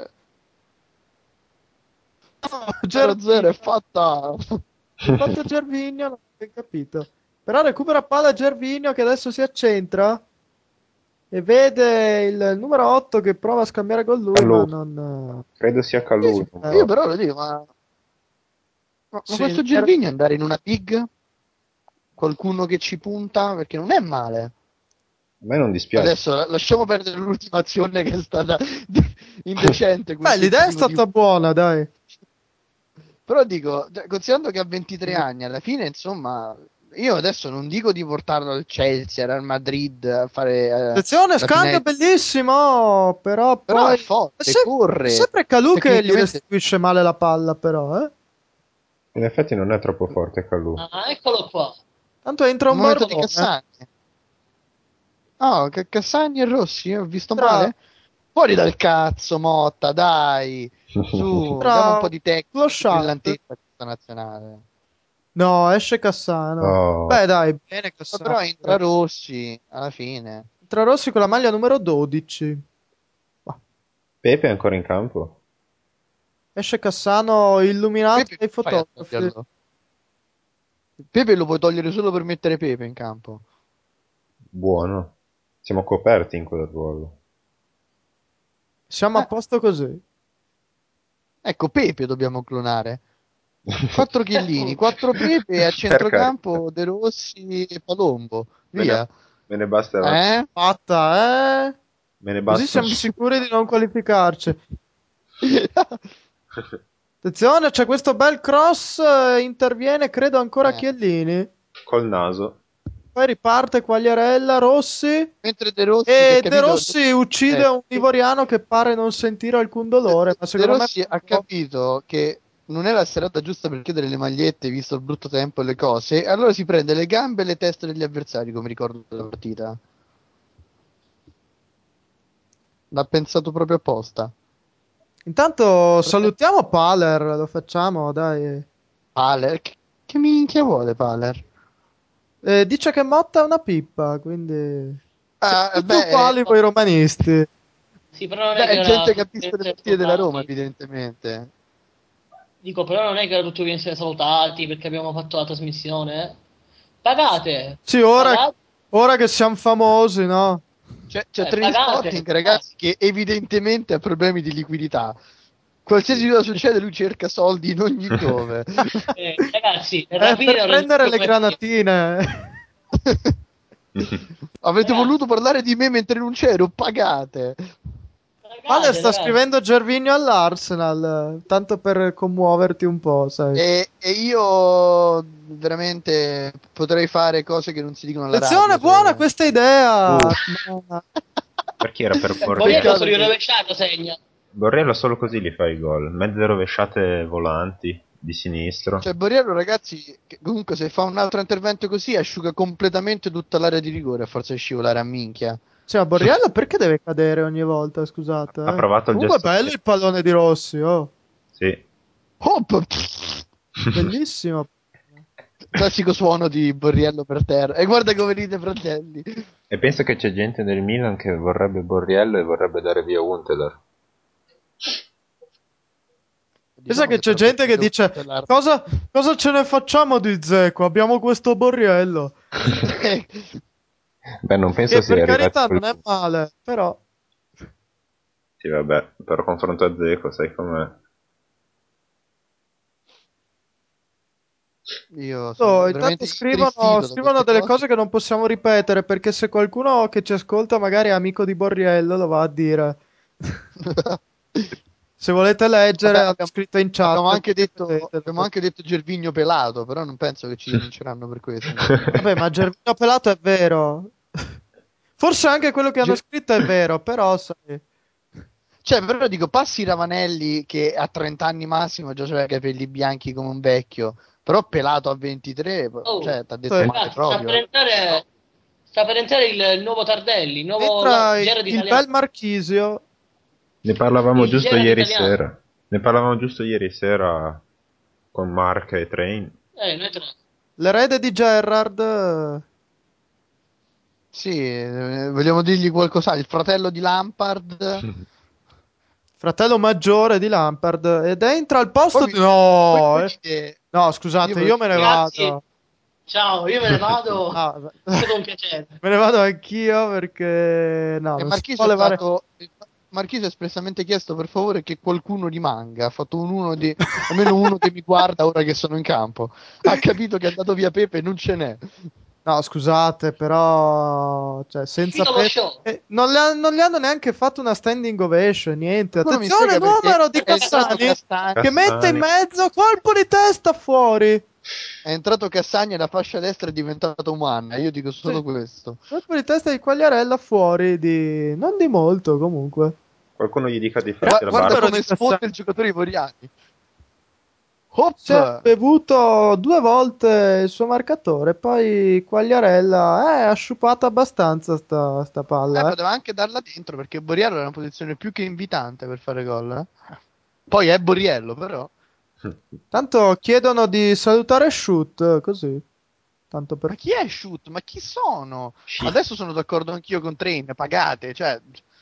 Gervinho, 0-0 è fatta. hai fatto Gervinho, non hai capito. Però recupera palla Gervinho che adesso si accentra e vede il numero 8 che prova a scambiare con lui, ma Calù, non... credo sia Calù. Non Io so. però lo dico, ma Sì, questo Gervinho andare in una big? Qualcuno che ci punta? Perché non è male. A me non dispiace. Adesso lasciamo perdere l'ultima azione che è stata indecente. Quel Beh, l'idea è tentativo stata buona, dai. Però dico, cioè, considerando che ha 23 anni, alla fine, insomma, io adesso non dico di portarlo al Chelsea, al Real Madrid, a fare Attenzione, la scambio finale, bellissimo, però però è poi... forte, È corre, sempre Calù che gli tecnicamente, restituisce male la palla, però, eh. In effetti non è troppo forte Calù. Ah, eccolo qua. Tanto entra il un momento di barbone. Cassani. Oh, Cassani e Rossi, ho visto Entra, male? Fuori dal cazzo, Motta, dai, su, diamo un entra po' di lo tecnica, di shot. brillantezza a questa nazionale. No, esce Cassano. No, Beh, dai, bene Ma Cassano. però entra Rossi, alla fine. Entra Rossi con la maglia numero 12. Bah, Pepe è ancora in campo? esce Cassano illuminato Pepe, dai come fai a fotografi. toglierlo? Pepe lo puoi togliere solo per mettere Pepe in campo. Buono. Siamo coperti in quel ruolo. Siamo a Eh, posto così. ecco, Pepe dobbiamo clonare. 4 Chiellini, 4 Pepe e a Per carità. centrocampo De Rossi e Palombo. Me ne, Via. me ne basterà. Eh? Fatta, eh? Me ne Così bastano. siamo sicuri di non qualificarci. Attenzione, c'è questo bel cross, interviene credo ancora Eh. Chiellini. Col naso. Poi riparte Quagliarella, Rossi. Mentre De Rossi, che ha E De capito, Rossi uccide eh, un ivoriano che pare non sentire alcun dolore, ma De secondo me... Rossi ha capito che non è la serata giusta per chiudere le magliette, visto il brutto tempo e le cose, e allora si prende le gambe e le teste degli avversari, come ricordo della partita. L'ha pensato proprio apposta. Intanto salutiamo Paler, lo facciamo, dai. Paler, che minchia vuole Paler? Dice che Motta è una pippa, quindi... Siamo Ah, tutti uguali voi romanisti. Sì, però non beh, è che è era gente che ha tutto di visto le essere partite della Roma, salutati. evidentemente. Dico, però non è che era tutto di essere salutati perché abbiamo fatto la trasmissione. Pagate! Sì, ora, Pagate! ora che siamo famosi, no? C'è Pagate! Trainspotting, ragazzi, che evidentemente ha problemi di liquidità. Qualsiasi cosa succede, lui cerca soldi in ogni dove. Ragazzi, le Per rapine erano in prendere tutto le questo. granatine. Avete Ragazzi, voluto parlare di me mentre non c'ero? Pagate. Paler pagate, sta ragazzi. scrivendo Gervinho all'Arsenal, tanto per commuoverti un po', sai. E io veramente potrei fare cose che non si dicono alla Attenzione, radio. buona Se... questa idea! Uh, per chi era? Per Borriello? Borriello Peccato solo il che... rovesciato segna. Borriello solo così li fa i gol. Mezze rovesciate volanti di sinistro. Cioè, Borriello, ragazzi, che comunque se fa un altro intervento così asciuga completamente tutta l'area di rigore a forza di scivolare a minchia. Cioè, Borriello perché deve cadere ogni volta, scusate, Ha eh? provato il Comunque è gesto bello il pallone di Rossi, oh. Sì. Hop! Bellissimo. Classico suono di Borriello per terra. E guarda come ride, fratelli. E penso che c'è gente nel Milan che vorrebbe Borriello e vorrebbe dare via Huntelaar. Pensa Diciamo che che c'è però gente che preferivo dice Huntelaar. cosa ce ne facciamo di Zecco? Abbiamo questo Borriello. Beh, non penso Che sia per arrivato carità quel non è punto. male, però... Sì, vabbè, però confronto a Zeco, sai com'è. Io sono Oh, veramente intanto istrizzito da scrivono queste delle cose. cose che non possiamo ripetere perché se qualcuno che ci ascolta magari è amico di Borriello lo va a dire. Se volete leggere, Vabbè, hanno scritto in chat. abbiamo Vedetelo. anche detto Gervigno pelato, però non penso che ci denunceranno per questo. Vabbè, ma Gervino Pelato è vero. Forse anche quello che hanno Ge- scritto è vero, però sai. Cioè, però dico, passi Ravanelli che a 30 anni massimo già aveva i capelli bianchi come un vecchio, però pelato a 23, Oh, cioè, t'ha detto Sì. male ragazzi, sta per proprio. entrare sta per entrare il nuovo Tardelli, il nuovo Entra Gerard il italiano. bel Marchisio. Ne parlavamo Il giusto Gerard ieri italiano. sera. Ne parlavamo giusto ieri sera con Mark e Train. Noi tre. L'erede di Gerrard. Sì, vogliamo dirgli qualcosa? Il fratello di Lampard. Fratello maggiore di Lampard. Ed entra al posto Poi di... No, voi dite- no, scusate, io me ne Ragazzi, vado. ciao, io me ne vado. No, È stato un piacere. me ne vado anch'io perché... No, non si Marchise può levare... Marchise ha espressamente chiesto per favore che qualcuno rimanga. Ha fatto almeno uno che mi guarda ora che sono in campo. Ha capito che è andato via Pepe e non ce n'è. No, scusate, però... Cioè, senza Fino allo Pepe... show. non gli hanno neanche fatto una standing ovation, niente. Qualcuno mi Attenzione, spiega perché numero di è entrato Cassani, che Castagna, mette in mezzo colpo di testa fuori. e la fascia destra è diventata umana. Io dico solo Sì. questo. Colpo di testa di Quagliarella fuori di... Non di molto, comunque. Qualcuno gli dica di farsi la Guarda barba. come di sfotta Cassani. il giocatore ivoriani. Si è Hop! bevuto 2 volte il suo marcatore, poi Quagliarella ha sciupato abbastanza sta palla. Poteva anche darla dentro perché Borriello era in una posizione più che invitante per fare gol. Poi è Borriello, però. Tanto chiedono di salutare Shoot, così. Tanto Ma per... chi è Shoot? Ma chi sono? Shit. Adesso sono d'accordo anch'io con Train, pagate, cioè.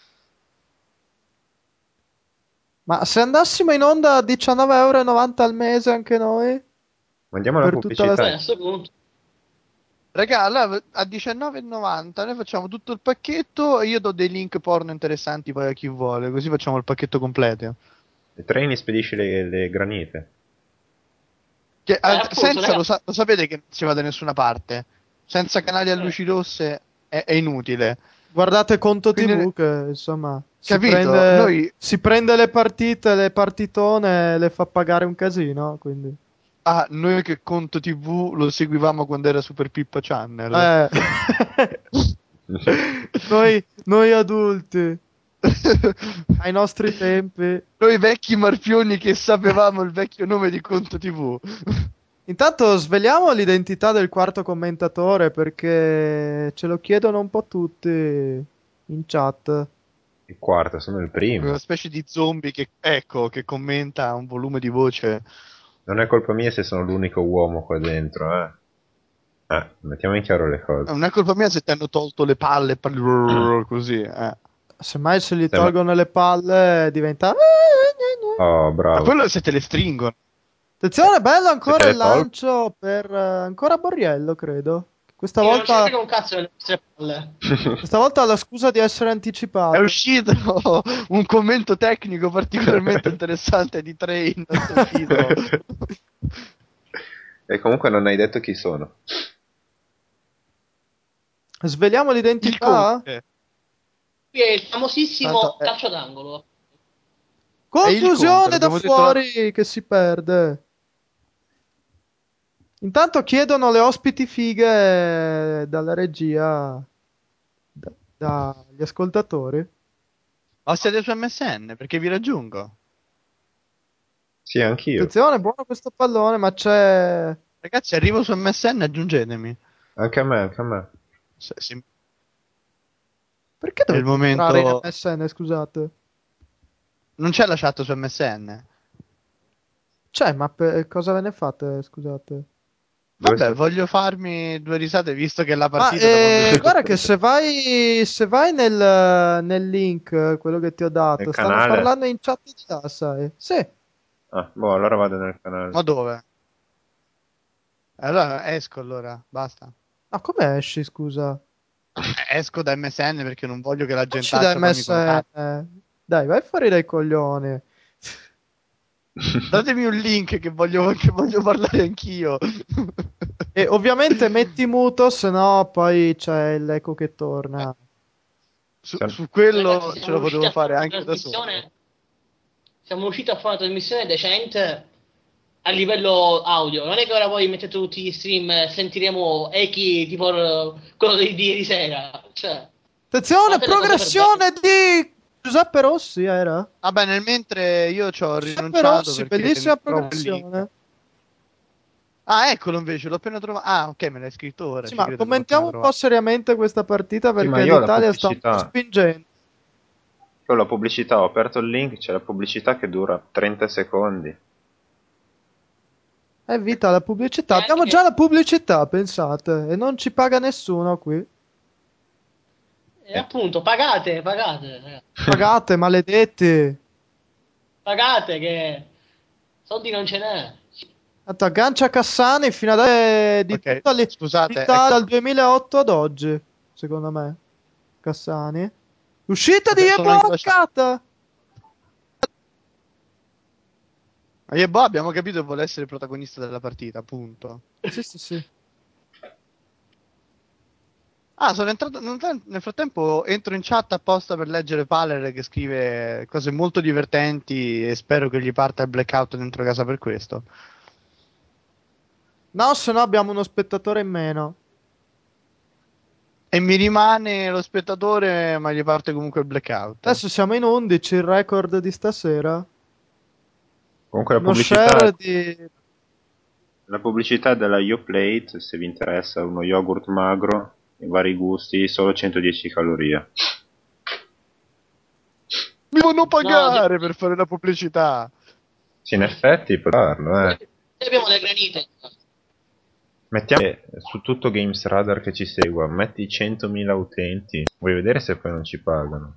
Ma se andassimo in onda a 19,90 € al mese anche noi? Mandiamo la Per tutta la... Beh, a pubblicità. questo punto. Raga, allora a 19,90 noi facciamo tutto il pacchetto e io do dei link porno interessanti poi a chi vuole, così facciamo il pacchetto completo. E Train spedisce le granite. Che, Appunto, senza ragazzi. lo sapete che non si va da nessuna parte. Senza canali a luci rosse è inutile. Guardate Conto Quindi, TV che insomma capito? Noi si prende le partite, le partitone, le fa pagare un casino, quindi... noi che Conto TV lo seguivamo quando era Super Pippa Channel. Eh. Noi adulti, ai nostri tempi. Noi vecchi marpioni che sapevamo il vecchio nome di Conto TV. Intanto sveliamo l'identità del quarto commentatore perché ce lo chiedono un po' tutti in chat. Il quarto, sono il primo. Una specie di zombie che, ecco, che commenta a un volume di voce. Non è colpa mia se sono l'unico uomo qua dentro, eh. Mettiamo in chiaro le cose. Non è colpa mia se ti hanno tolto le palle e parli così. Semmai se gli Sembra- tolgono le palle diventa... Oh, Ma bravo. quello se te le stringono. Attenzione, bello ancora te le il lancio per ancora Borriello, credo. Questa Io non ci volta, frega un cazzo delle nostre palle. questa volta ha la scusa di essere È anticipato. uscito un commento tecnico particolarmente interessante di Train. Ho sentito. E comunque non hai detto chi sono. Sveliamo Il l'identità? Conte. Qui è il famosissimo Tanto è- calcio d'angolo. il Conte, Conclusione da l'abbiamo detto fuori che si perde. Intanto chiedono le ospiti fighe dalla regia, dagli ascoltatori. Ma siete su MSN? Perché vi raggiungo. Sì, anch'io. Attenzione, buono questo pallone, ma c'è... Ragazzi, arrivo su MSN, aggiungetemi. Anche a me, anche a me. Perché È il dovete entrare in momento. MSN, scusate? Non c'è la chat su MSN. C'è, ma cosa ve ne fate, scusate? Dove Vabbè, sta- voglio farmi due risate visto che la Ma partita da quando si guarda che se vai nel link, quello che ti ho Nel dato, stanno canale? parlando in chat di là, sai? Sì. Boh, allora vado nel canale. Ma dove? Allora esco allora, basta. Ma come esci, scusa? Esco da MSN perché non voglio che la Esci da gentaccia poi mi contatti. MSN. Dai, vai fuori dai coglioni. Datemi un link che voglio parlare anch'io. E ovviamente metti muto, se no poi c'è l'eco che torna. Su quello Ragazzi, ce lo potevo fare anche da solo. Siamo riusciti a fare una trasmissione decente a livello audio. Non è che ora voi mettete tutti gli stream sentiremo echi tipo quello di ieri sera. Cioè, Attenzione, fate le cose per progressione di Giuseppe Rossi, era? Vabbè, nel mentre io ci ho Giuseppe rinunciato Rossi, perché bellissima trovo il link. progressione. Ah, eccolo invece, l'ho appena trovato. Ah, ok, me l'hai scritto ora. Sì, Ci ma credo che l'ho commentiamo appena un po' trovato. seriamente questa partita Sì, ma perché io ho la l'Italia sta un po' pubblicità. spingendo. Io ho la pubblicità, ho aperto il link, c'è la pubblicità che dura 30 secondi. Evita la pubblicità. E Abbiamo già anche, la pubblicità, pensate, e non ci paga nessuno qui. appunto, pagate, pagate, ragazzi. Pagate, maledetti. Pagate che soldi non ce n'è. Tanto aggancia Cassani fino ad di Ok, tutta scusate, l'Italia dal 2008 ad oggi, secondo me. Cassani. Uscita di sono Yebo incrociato. Hackata! Ma io, boh, abbiamo capito che vuole essere il protagonista della partita, punto. Sì, sì, sì. Ah, sono entrato. Nel frattempo entro in chat apposta per leggere Paler che scrive cose molto divertenti e spero che gli parta il blackout dentro casa per questo. No, se no abbiamo uno spettatore in meno. E mi rimane lo spettatore, ma gli parte comunque il blackout. Adesso siamo in 11, il record di stasera. Comunque Uno share di... la pubblicità della Yoplait, se vi interessa, uno yogurt magro, in vari gusti, solo 110 calorie. Mi devono No, pagare per fare la pubblicità. Sì, in effetti puoi farlo, noi abbiamo le granite. Mettiamo che su tutto Games Radar che ci segua, metti 100.000 utenti, vuoi vedere se poi non ci pagano?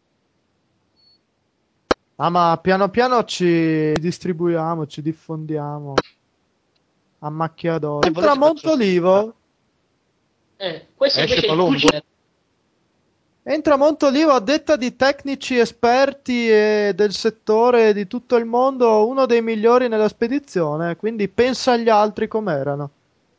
Ah, ma piano piano ci distribuiamo, ci diffondiamo. A macchia d'oro. Se Entra volete faccio scritta. Montolivo. Questo Esce invece è il Palombo? pugile. Entra Montolivo a detta di tecnici esperti e del settore di tutto il mondo, uno dei migliori nella spedizione, quindi pensa agli altri com'erano.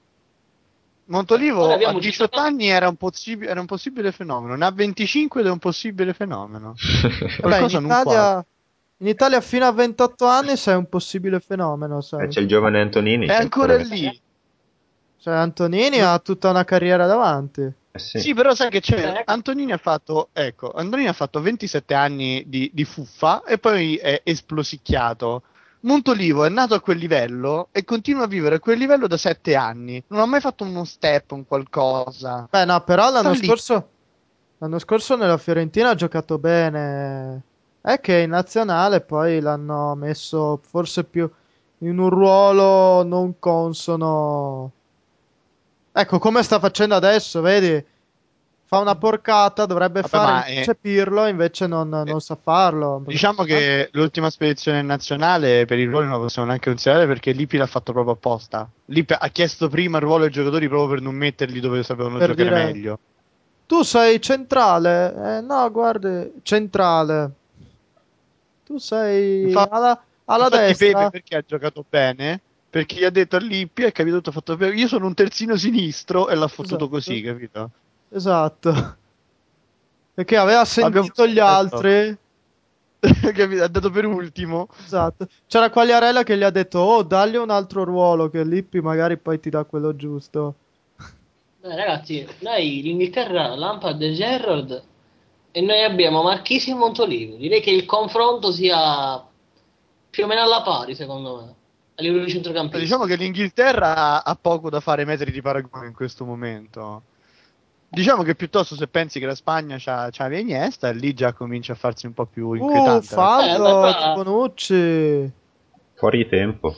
Ora Montolivo a abbiamo 18 19. anni era un possibile fenomeno, ne ha 25 ed è un possibile fenomeno. Vabbè, Qualcosa non quadra. In Italia fino a 28 anni sei un possibile fenomeno, E sai. c'è il giovane Antonini È che ancora ancora vede. lì. Cioè, Antonini Non- ha tutta una carriera davanti. Sì. Sì, però sai che c'è. Beh, Antonini ha fatto, ecco, Antonini ha fatto 27 anni di fuffa e poi è esplosicchiato. Montolivo è nato a quel livello e continua a vivere a quel livello da 7 anni. Non ha mai fatto uno step, un qualcosa. Beh, no, però Sta lì. l'anno scorso nella Fiorentina ha giocato bene. È che in nazionale poi l'hanno messo forse più in un ruolo non consono. Ecco, come sta facendo adesso, vedi? Fa una porcata, dovrebbe Vabbè, fare ma invece Pirlo, invece eh, non sa farlo. diciamo che l'ultima spedizione nazionale per il ruolo non la possiamo neanche considerare perché Lippi l'ha fatto proprio apposta. Lippi ha chiesto prima il ruolo ai giocatori proprio per non metterli dove sapevano Per giocare dire, meglio. tu sei centrale? No, guardi, centrale. Tu sei Infatti, alla infatti Pepe destra? perché ha giocato bene? Perché gli ha detto a Lippi, ha capito tutto, ha fatto io sono un terzino sinistro e l'ha fottuto così, Esatto, capito? esatto. Perché aveva Abbiamo sentito gli scoperto. altri. Capito? Ha dato per ultimo. Esatto. C'era Quagliarella che gli ha detto, oh, dagli un altro ruolo, che Lippi magari poi ti dà quello giusto. beh, ragazzi, noi l'Inghilterra, Lampard e Gerrard e noi abbiamo Marchesi e Montolivo. Direi che il confronto sia più o meno alla pari, secondo me, a livello di Diciamo centrocampisti. che l'Inghilterra ha poco da fare ai metri di paragone in questo momento. Diciamo che piuttosto se pensi che la Spagna c'ha Iniesta, e lì già comincia a farsi un po' più inquietante la cosa. Beh, Fallo di qua Bonucci. Fuori tempo.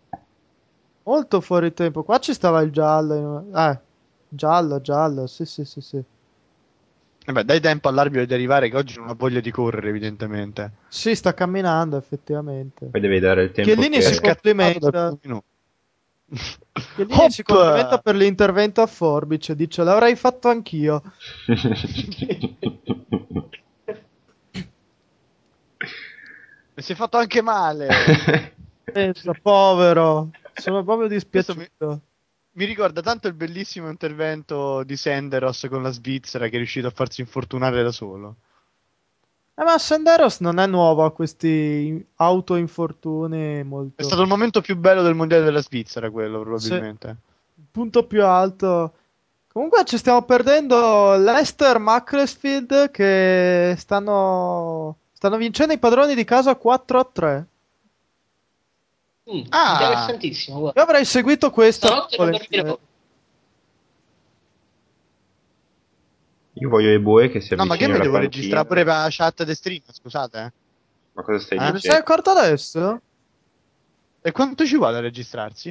Molto fuori tempo. Qua ci stava il giallo. Giallo, giallo. Sì, sì, sì, sì. Vabbè, dai tempo all'arbitro di arrivare che oggi non ha voglia di correre, evidentemente. Sì, sta camminando, effettivamente. Poi devi dare il tempo Chiellini È si che... scattato dal complimenta. primo minuto. Chiellini si complimenta Hop! per l'intervento a forbice. Dice, l'avrei fatto anch'io. Mi si è fatto anche male. Pensa, povero. Sono proprio Questo mi, dispiaciuto. mi ricorda tanto il bellissimo intervento di Senderos con la Svizzera che è riuscito a farsi infortunare da solo. Ma Senderos non è nuovo a questi autoinfortuni È molto... stato il momento più bello del mondiale della Svizzera, quello Sì, il probabilmente. punto più alto. Comunque ci stiamo perdendo Leicester Macclesfield che stanno vincendo i padroni di casa 4-3. Interessantissimo, guarda. Io avrei seguito questo. Stanotte non dormirò. volentieri. Io voglio i bue che si No, ma che avvicini mi alla devo panchina. registrare pure per la chat di stream, scusate. Ma cosa stai Eh? Ne sei dicendo? accorto adesso? E quanto ci vuole a registrarsi?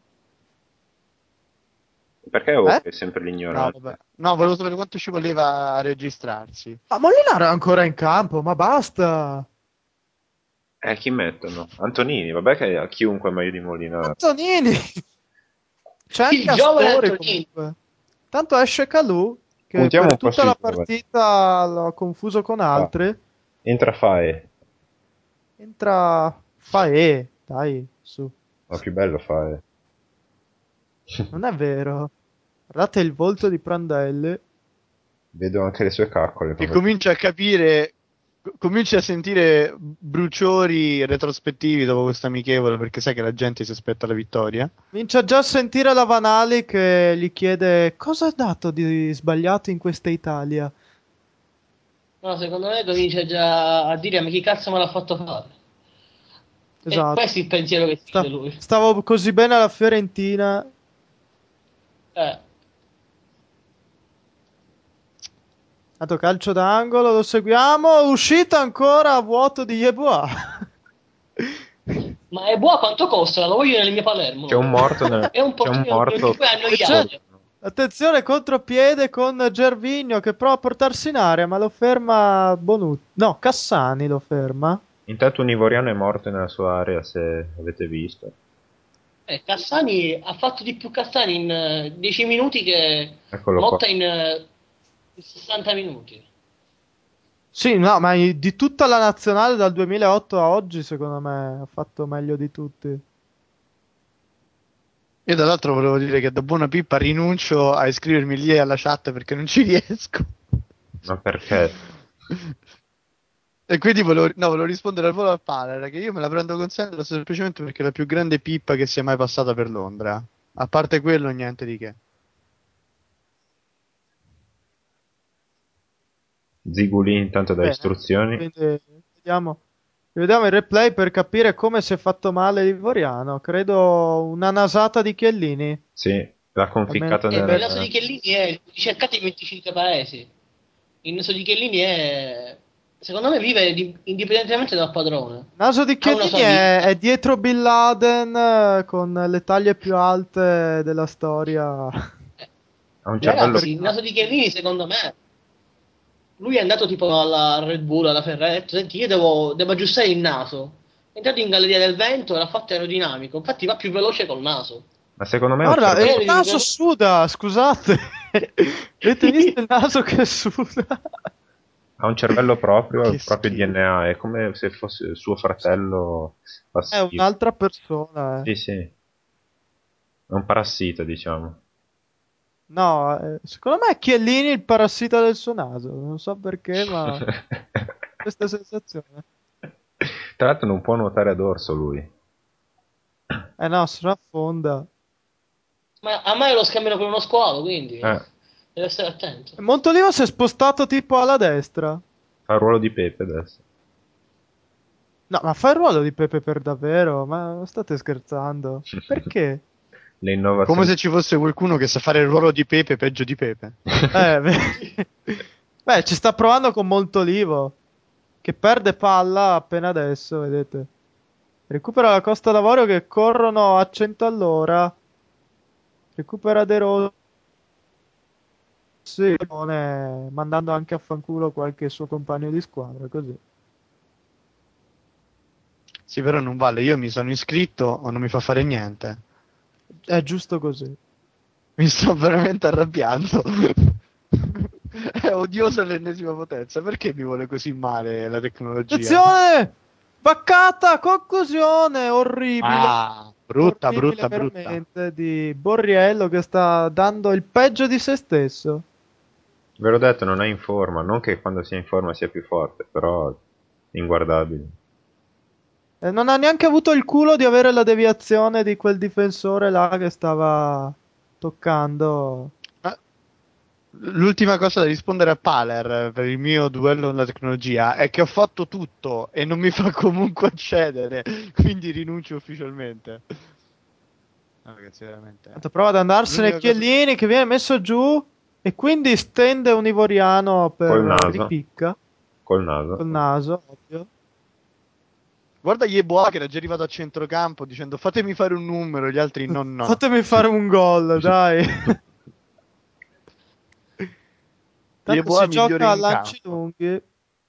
Perché Eh? è sempre No, l'ignorante? vabbè. No, volevo sapere quanto ci voleva a registrarsi. Ma Molinaro è ancora in campo, ma basta. Chi mettono? Antonini, vabbè che a chiunque è meglio di Molinari. Antonini! C'è anche Il giovane Astori Antonini. comunque. Tanto esce Calù, che Puntiamo per un po' tutta sui la giovani. partita l'ho confuso con Fa. altri. Entra Fae. Entra Fae, dai, su. Ma più bello Fae. Non è vero. Guardate il volto di Prandelli. Vedo anche le sue caccole. Che Come... comincia a capire, cominci a sentire bruciori retrospettivi dopo questa amichevole, perché sai che la gente si aspetta la vittoria. Comincia già a sentire la Vanali che gli chiede cosa è dato di sbagliato in questa Italia. No, secondo me comincia già a dire ma chi cazzo me l'ha fatto fare? E Esatto. questo è il pensiero che si dice lui. Stavo così bene alla Fiorentina. Eh, Dato calcio d'angolo, lo seguiamo. Uscita ancora a vuoto di Yeboah. ma è buono quanto costa? Lo voglio nel mio C'è un Palermo. morto nel... È un C'è un portiere che morto. poi è E c'è, annoiato. attenzione, contropiede con Gervinho che prova a portarsi in area, ma lo ferma Bonucci. No, Cassani lo ferma. Intanto un ivoriano è morto nella sua area, se avete visto. Cassani ha fatto di più Cassani in 10 minuti che Eccolo qua. Motta in 60 minuti. Sì, no, ma di tutta la nazionale dal 2008 a oggi, secondo me, ha fatto meglio di tutti. Io dall'altro volevo dire che da buona pippa rinuncio a iscrivermi lì alla chat perché non ci riesco. Ma perché? E quindi volevo rispondere al volo al Paler, che io me la prendo con Sandro semplicemente perché è la più grande pippa che sia mai passata per Londra. A parte quello, niente di che. Zigulì intanto dà Bene, istruzioni. quindi vediamo, vediamo il replay per capire come si è fatto male l'Ivoriano. Credo una nasata di Chiellini. Sì, l'ha Almeno conficcato E il naso nel... di Chiellini è ricercato in 25 paesi. Il naso di Chiellini è, secondo me, vive indipendentemente dal padrone. Naso di Ha una Chiellini sua è vita. dietro Bin Laden con le taglie più alte della storia Ha un di cervello... Ragazzi, il Supercamp. naso di Chiellini, secondo me, lui è andato tipo alla Red Bull, alla Ferrari, ha detto, senti, io devo aggiustare il naso. È entrato in Galleria del Vento e l'ha fatto aerodinamico. Infatti va più veloce col naso. Ma secondo me ha un Guarda, il cervello... Magari naso suda, scusate. Avete visto il naso che suda? Ha un cervello proprio, ha Che il proprio schifo. DNA, è come se fosse suo fratello È passivo. un'altra persona, eh. Sì, sì, è un parassita, diciamo. No, secondo me è Chiellini il parassita del suo naso. Non so perché, ma questa sensazione. Tra l'altro non può nuotare ad orso lui. Eh no, se no affonda. Ma a me lo scambiano per uno squalo, quindi Eh, deve stare attento. Montolivo si è spostato tipo alla destra. fa il ruolo di Pepe adesso. No, ma fa il ruolo di Pepe per davvero? Ma state scherzando? Perché? Le Come innovazioni. se ci fosse qualcuno che sa fare il ruolo di Pepe peggio di Pepe. Beh, beh, ci sta provando con Montolivo, che perde palla appena adesso, vedete. Recupera la Costa d'Avorio che corrono a 100 all'ora. Recupera De Rossi, mandando anche a fanculo qualche suo compagno di squadra, così. Sì, però non vale, io mi sono iscritto o non mi fa fare niente. È giusto così. Mi sto veramente arrabbiando. È odioso all'ennesima potenza. Perché mi vuole così male la tecnologia? Attenzione! Vaccata, conclusione, orribile. Ah, brutta, Orribile brutta, brutta. veramente di Borriello che sta dando il peggio di se stesso. Ve l'ho detto, non è in forma. Non che quando sia in forma sia più forte, però inguardabile. E non ha neanche avuto il culo di avere la deviazione di quel difensore là che stava toccando. Ah, l'ultima cosa da rispondere a Paler per il mio duello con la tecnologia è che ho fatto tutto e non mi fa comunque accedere, quindi rinuncio ufficialmente. No, ragazzi, veramente. Tanto prova ad andarsene L'unica cosa- Chiellini che viene messo giù e quindi stende un ivoriano per Col naso. ripicca Col naso. col naso, ovvio. Guarda Yeboah che era già arrivato a centrocampo dicendo fatemi fare un numero, gli altri no. Fatemi fare un gol, dai. Tanto Yeboah si migliore gioca a in lanci campo. lunghi.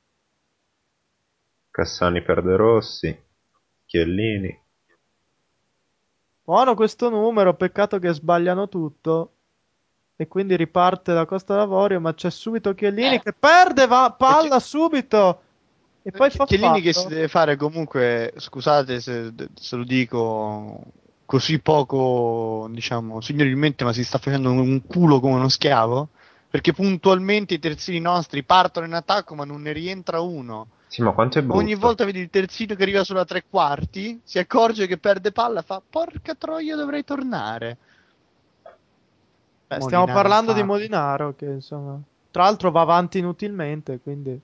Cassani per De Rossi. Chiellini. Buono questo numero, peccato che sbagliano tutto. E quindi riparte da Costa d'Avorio, ma c'è subito Chiellini che perde, va E Chi- palla subito. E poi fa Chiellini che si fallo. deve fare comunque, scusate se lo dico così poco, diciamo, signorilmente, ma si sta facendo un culo come uno schiavo, perché puntualmente i terzini nostri partono in attacco ma non ne rientra uno. Sì, ma quanto è Ogni brutto. volta vedi il terzino che arriva sulla tre quarti, si accorge che perde palla, fa porca troia dovrei tornare. Beh, stiamo Molinaro parlando di infame. Molinaro, che insomma... Tra l'altro va avanti inutilmente, quindi...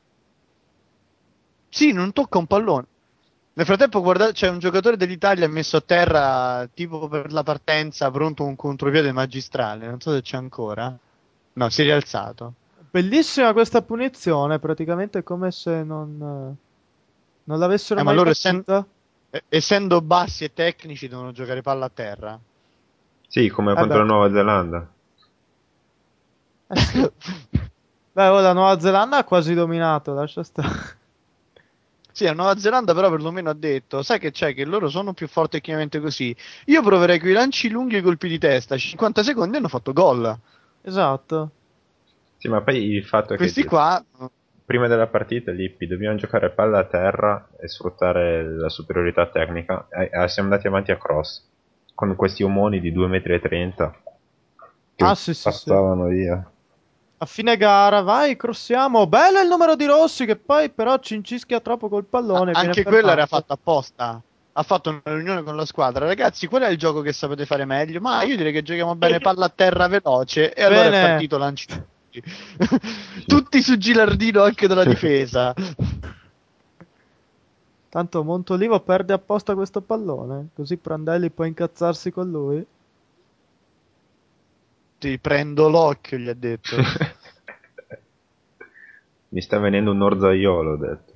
Sì, non tocca un pallone. Nel frattempo, guardate, c'è un giocatore dell'Italia messo a terra tipo per la partenza, pronto un contropiede magistrale. Non so se c'è ancora. No, si è rialzato. Bellissima questa punizione, praticamente è come se non l'avessero Ma mai loro, battuta. essendo bassi e tecnici, devono giocare palla a terra. Sì, come Eh contro beh, la Nuova Zelanda. eh sì. Beh, oh, la Nuova Zelanda ha quasi dominato, lascia stare. Sì, la Nuova Zelanda però perlomeno ha detto, sai che c'è, che loro sono più forti tecnicamente così. Io proverei con i lanci lunghi e i colpi di testa. 50 secondi hanno fatto gol. Esatto. Sì, ma poi il fatto è che Questi qua, prima della partita Lippi dobbiamo giocare palla a terra e sfruttare la superiorità tecnica. Siamo andati avanti a cross con questi omoni di 2,30 m Ah, che sì, sì, sì. passavano via. A fine gara, vai, crossiamo. Bello il numero di Rossi che poi però ci incischia troppo col pallone e viene anche quello era fermato. fatto apposta. Ha fatto una riunione con la squadra. Ragazzi, qual è il gioco che sapete fare meglio? Ma io direi che giochiamo bene palla a terra veloce. E allora è Bene. partito lanci. Tutti su Gilardino anche dalla difesa. Tanto Montolivo perde apposta questo pallone, così Prandelli può incazzarsi con lui. Ti prendo l'occhio, gli ha detto. Mi sta venendo un orzaiolo, ho detto.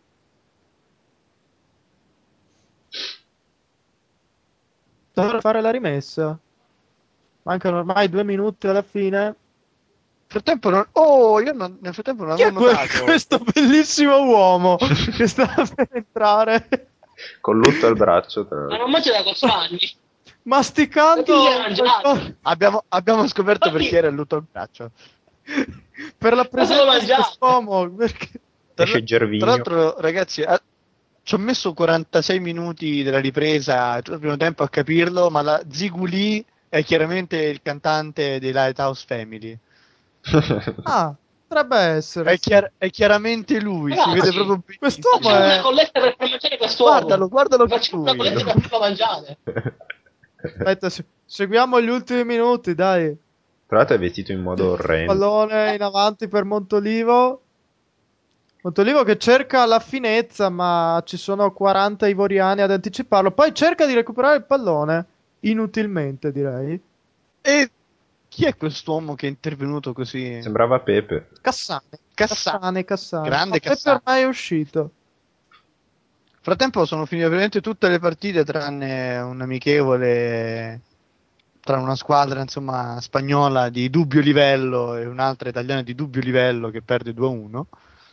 Dovrà fare la rimessa. Mancano ormai 2 minuti alla fine. Nel frattempo oh, nel frattempo non Chi avevo è notato. questo bellissimo uomo che sta per entrare Con lutto al braccio, tra Ma l'altro. non mangia da 4 anni. Ma masticando chi gli ha mangiato? qualcosa Abbiamo scoperto Ma perché chi? era il lutto al braccio. per la Ma se lo presenza di mangiate? quest'uomo. Perché... Esce Tra Gervigno. l'altro, ragazzi, ci ho messo 46 minuti della ripresa, tutto il primo tempo a capirlo, ma la Ziguli è chiaramente il cantante dei Lighthouse Family. Ah, potrebbe essere, È, sì. è chiaramente lui, si vede Ragazzi, proprio Quest'uomo benissimo. facciamo una è... colletta per far mangiare Guardalo, quest'uomo. guardalo che è Facciamo una lui. colletta per farlo mangiare. Aspetta, seguiamo gli ultimi minuti, dai. Tra l'altro è vestito in modo orrendo. Pallone in avanti per Montolivo. Montolivo che cerca la finezza, ma ci sono 40 ivoriani ad anticiparlo. Poi cerca di recuperare il pallone. Inutilmente, direi. E chi è quest'uomo che è intervenuto così? Sembrava Pepe. Cassane. Cassano. Cassane. No, Grande Pepe Cassano. ormai è uscito. Frattempo sono finite praticamente tutte le partite tranne un amichevole tra una squadra insomma spagnola di dubbio livello e un'altra italiana di dubbio livello che perde 2-1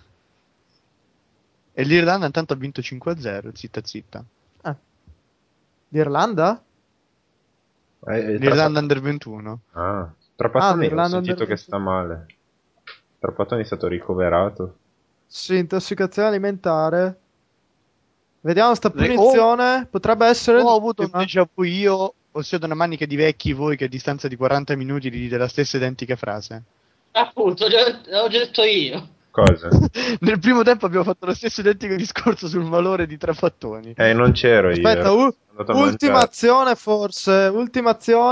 e l'Irlanda intanto ha vinto 5-0, zitta zitta. Ah, l'Irlanda? Tra L'Irlanda under 21. Ah, Trapattoni ho l'Irlanda Under sentito che 21. sta male. Trapattoni è stato ricoverato. Sì, intossicazione alimentare. Vediamo sta O punizione. Potrebbe essere ho avuto un l'ultima. déjà vu io o siete una manica di vecchi voi che a distanza di 40 minuti gli dite la stessa identica frase. Appunto, l'ho già detto io. Cosa? Nel primo tempo abbiamo fatto lo stesso identico discorso sul valore di Trapattoni. Non c'ero io, Aspetta, ero andato a ultima mangiare. azione forse. Ultima azione.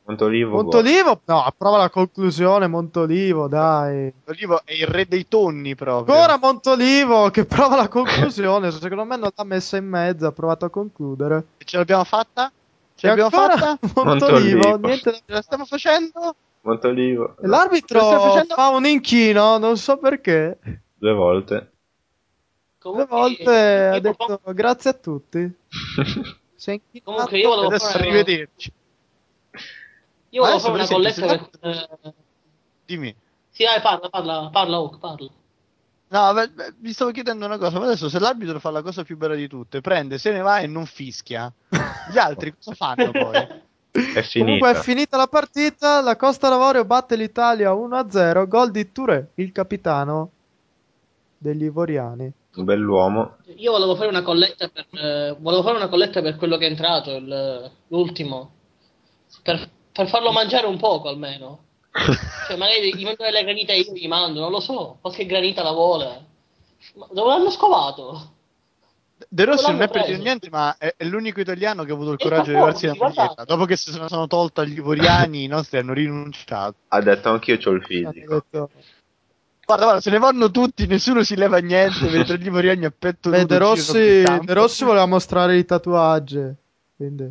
Montolivo, Montolivo? No, prova la conclusione, Montolivo, dai. L'Olivo è il re dei tonni proprio. Ancora Montolivo che prova la conclusione. Secondo me non l'ha messa in mezzo, ha provato a concludere. E ce l'abbiamo fatta? Ce E l'abbiamo ancora fatta? Montolivo, Montolivo. niente da Ce la stiamo facendo? Montolivo, E no, Lo stiamo l'arbitro facendo? fa un inchino, non so perché. 2 volte. Due Comunque, volte ha io, detto grazie a tutti. Si è inchinato. comunque io volevo Adesso fare arrivederci. io volevo Adesso, fare per una esempio, se colletta per... l'arbitro... Dimmi. Sì, dai, parla, Oak, parla. No, vi stavo chiedendo una cosa, ma adesso se l'arbitro fa la cosa più bella di tutte, prende, se ne va e non fischia, gli altri cosa fanno poi? È Comunque è finita. finita la partita, la Costa d'Avorio batte l'Italia 1-0, gol di Touré, il capitano degli ivoriani. Un bell'uomo. Io volevo fare una colletta per quello che è entrato, l'ultimo, per farlo mangiare un poco almeno. Cioè, magari gli mando delle granite io gli mando, non lo so, qualche granita la vuole. Ma dove l'hanno scovato? De Dove Rossi non l'hanno è per dire preso? niente, ma è l'unico italiano che ha avuto il E il coraggio di levarsi la 14, maglietta. guardate. Dopo che se ne sono tolta gli ivoriani, i nostri hanno rinunciato. Ha detto anch'io c'ho il Hanno fisico. detto... Guarda, se ne vanno tutti, nessuno si leva niente, mentre gli ivoriani a petto Beh, nudo girano per il De campo. Rossi voleva mostrare i tatuaggi, quindi...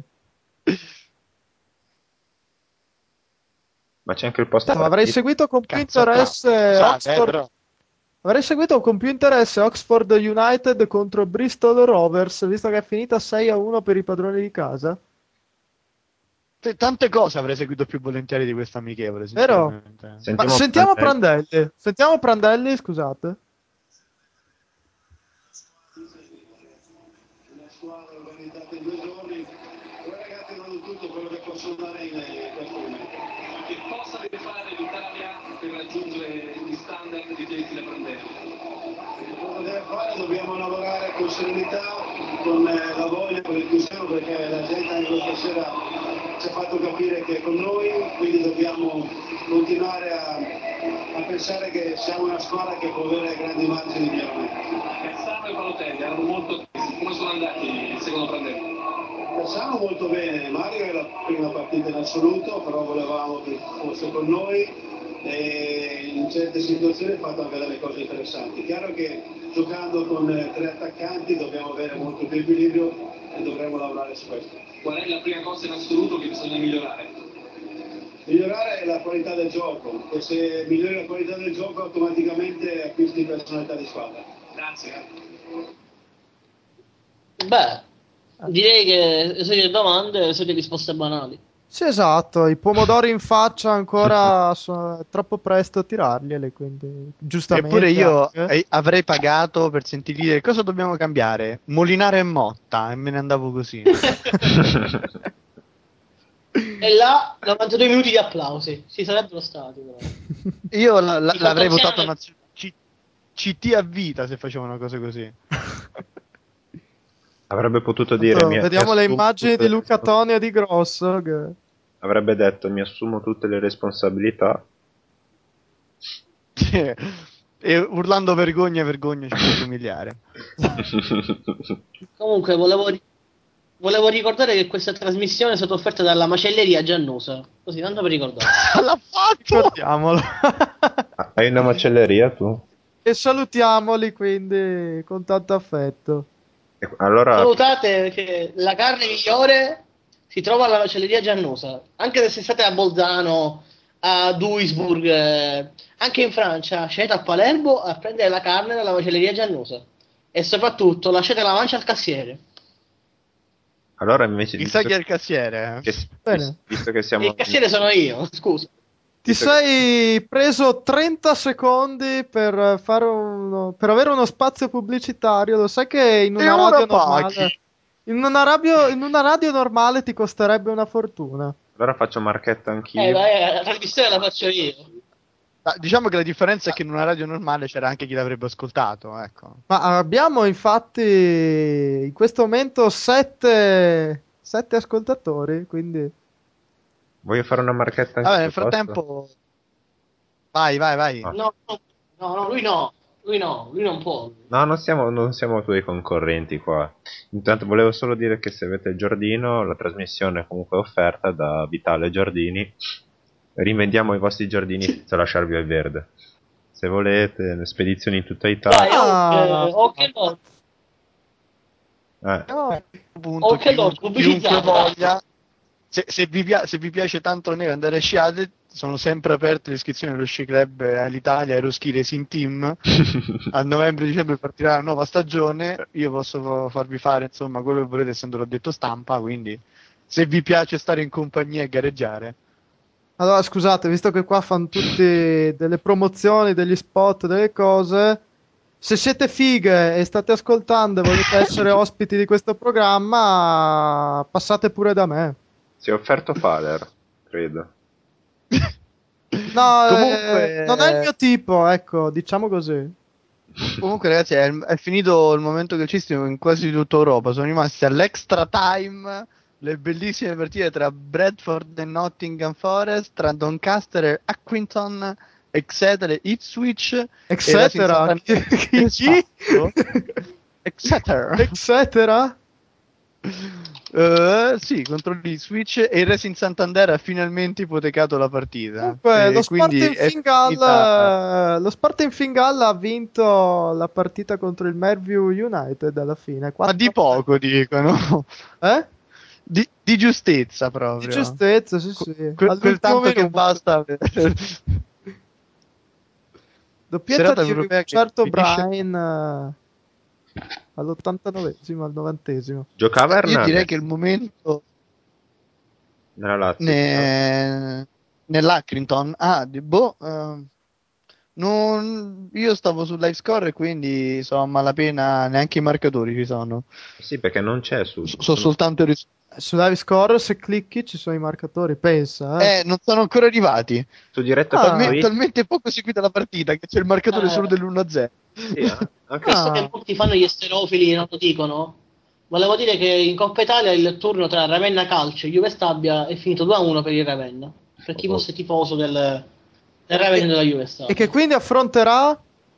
Ma c'è anche il post Avrei partita. seguito con più Cazzo a trappola, interesse scusate, Oxford. però. Avrei seguito con più interesse Oxford United contro Bristol Rovers, visto che è finita 6-1 per i padroni di casa. Tante cose avrei seguito più volentieri di questa amichevole, Vero? sinceramente. Ma Sentiamo sentiamo Prandelli. Prandelli. Sentiamo Prandelli, scusate. Una squadra organizzata in 2 giorni, due ragazzi hanno tutto quello che possono dare in questo momento. Che possa rifare l'Italia per raggiungere gli standard di diritti da Prandelli? Cosa deve fare? Dobbiamo lavorare con serenità, con la voglia, con l'entusiasmo, perché la gente anche questa sera ci ha fatto capire che è con noi, quindi dobbiamo continuare a pensare che siamo una squadra che può avere grandi margini di miglioramento. Cassano e Balotelli erano molto tesi, come sono andati il secondo Prandelli? Cassano molto bene, Mario è la prima partita in assoluto, però volevamo che fosse con noi e in certe situazioni ha fatto anche delle cose interessanti. Chiaro che giocando con 3 attaccanti dobbiamo avere molto più equilibrio e dovremo lavorare su questo. Qual è la prima cosa in assoluto che bisogna migliorare? Migliorare è la qualità del gioco, e se migliori la qualità del gioco automaticamente acquisti personalità di squadra. Grazie. Beh, direi che le solite domande, le solite risposte banali. Sì, esatto, i pomodori in faccia ancora è troppo presto a tirarglieli, quindi giustamente Eppure io anche. avrei pagato per sentire dire cosa dobbiamo cambiare. Molinare e Motta, e me ne andavo così. E là 92 minuti di applausi, ci sarebbero stati però. Io I l'avrei fantozziani- votato CT a vita se facevano cose così. Avrebbe potuto dire Tanto vediamo le assumo immagini tutte di le Luca Toni e di Grosso. avrebbe detto mi assumo tutte le responsabilità. E urlando vergogna, vergogna, ci può somigliare. Comunque, volevo ricordare che questa trasmissione è stata offerta dalla macelleria Giannusa. Così, tanto per ricordare. L'ha fatto! Ricordiamolo. Hai una macelleria tu? E salutiamoli quindi con tanto affetto. Allora, Salutate che la carne migliore si trova alla macelleria Giannusa. Anche se state a Bolzano, a Duisburg, anche in Francia, scendete a Palermo a prendere la carne dalla macelleria Giannusa. E soprattutto lasciate la mancia al cassiere. allora invece, Mi sa chi è il cassiere. Bene. visto che E siamo il cassiere sono io, scusa. Ti visto che- sei preso 30 secondi per fare per avere uno spazio pubblicitario. Lo sai che in E una ora radio normale, paghi! in una radio normale ti costerebbe una fortuna. allora faccio marchetta anch'io. La trasmissione la faccio io. Diciamo che la differenza è che in una radio normale c'era anche chi l'avrebbe ascoltato, ecco. Ma abbiamo infatti in questo momento 7 ascoltatori, quindi Voglio fare una marchetta Vabbè, anch'io, nel posso? frattempo... Vai. Ah. No, no, no, lui no. Lui no, lui non può. No, non siamo tuoi concorrenti qua. Intanto volevo solo dire che se avete il giardino, la trasmissione è comunque offerta da Vitale Giardini. Rivendiamo i vostri giardini senza lasciarvi al verde. Se volete, le spedizioni in tutta Dai, Italia. ok, no, No, Appunto, ok, no, chiunque pubblicizzato. voglia, se vi piace tanto la neve andare a sciare, sono sempre aperte le iscrizioni allo sci club all'Italia Aeroski Racing Team. A novembre-dicembre partirà la nuova stagione. Io posso farvi fare insomma quello che volete, essendo l'ho detto stampa. Quindi, se vi piace stare in compagnia e gareggiare, allora scusate, visto che qua fanno tutti delle promozioni, degli spot, delle cose, se siete fighe e state ascoltando e volete essere ospiti di questo programma, passate pure da me. Si è offerto Fader, credo. No, non è il comunque, mio tipo, ecco, diciamo così. comunque, ragazzi, è finito il momento calcistico in quasi tutta Europa. Sono rimasti all'extra time le bellissime partite tra Bradford e Nottingham Forest, tra Doncaster e Accrington, Exeter e Ipswich e Racing Eccetera. Santander. Chi? Esatto. Exeter. Eccetera. Sì, contro l'Ipswich, e il Racing Santander ha finalmente ipotecato la partita. Comunque, E quindi è finita. Lo Spartan Fingal ha vinto la partita contro il Merview United alla fine. Ma di 4-3. poco dicono. Eh? Di giustezza Di proprio. giustezza, sì, sì. Quel All'ultimo tanto che minuto. basta. Doppietta Serata di un europea che certo finisce. Brian all'89esimo, al 90esimo. Giocava Io direi che Hernandez il momento nella Lazio, chissà. nell'Accrington. Io stavo sul live score e quindi so a malapena neanche i marcatori ci sono. Sì, perché non c'è su. So soltanto i risultati. Su Live Score, se clicchi, ci sono i marcatori, pensa, eh. Non sono ancora arrivati. Su Ah, diretta.it. Talmente poco seguita la partita che c'è il marcatore solo Eh, dell'1-0. Sì, anche Visto che ah. molti fanno gli esterofili non lo dicono, volevo dire che in Coppa Italia il turno tra Ravenna Calcio e Juve Stabia è finito 2-1 per il Ravenna, per chi oh, fosse tifoso del Ravenna e della Juve E che Stabia. quindi affronterà...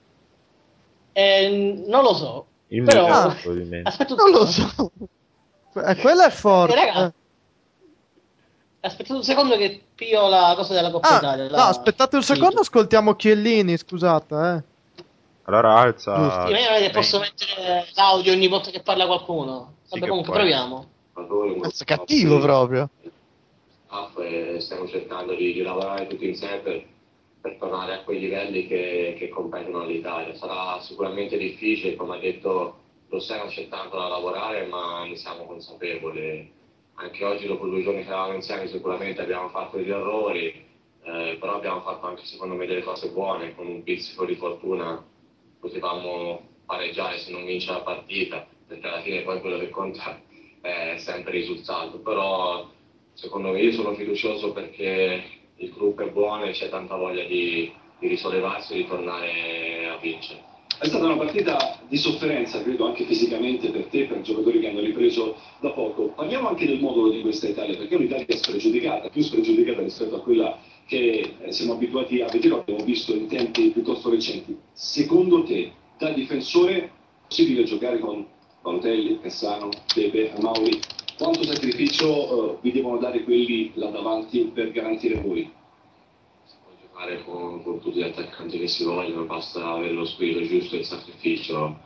Non lo so, il Milan, però Ah, probabilmente. aspetta, Non lo so. quello è forte. raga, aspettate un secondo che pio la cosa della Coppa Ah, Italia, no, la aspettate un secondo, sito. ascoltiamo Chiellini, scusate, eh. Allora Giusto. Sì, alza. ma io non è che posso mettere l'audio ogni volta che parla qualcuno. Sì Vabbè, che comunque puoi. proviamo. Mazza, cattivo proprio. E stiamo cercando di lavorare tutti insieme per tornare a quei livelli che competono all'Italia. Sarà sicuramente difficile, come ha detto, lo stiamo cercando da lavorare, ma ne siamo consapevoli. Anche oggi, dopo 2 giorni che eravamo insieme, sicuramente abbiamo fatto degli errori, però abbiamo fatto anche, secondo me, delle cose buone. Con un pizzico di fortuna potevamo pareggiare se non vince la partita, perché alla fine poi quello che conta è sempre il risultato. Però secondo me io sono fiducioso perché il gruppo è buono e c'è tanta voglia di risollevarsi e di tornare a vincere. È stata una partita di sofferenza, credo, anche fisicamente per te, per i giocatori che hanno ripreso da poco. Parliamo anche del modulo di questa Italia, perché è un'Italia spregiudicata, più spregiudicata rispetto a quella che siamo abituati a vedere, abbiamo visto in tempi piuttosto recenti. Secondo te, da difensore, è possibile giocare con Balotelli, Cassano, Pepe, Amauri? Quanto sacrificio vi devono dare quelli là davanti per garantire voi? Si può giocare con tutti gli attaccanti che si vogliono, basta avere lo spirito giusto e il sacrificio.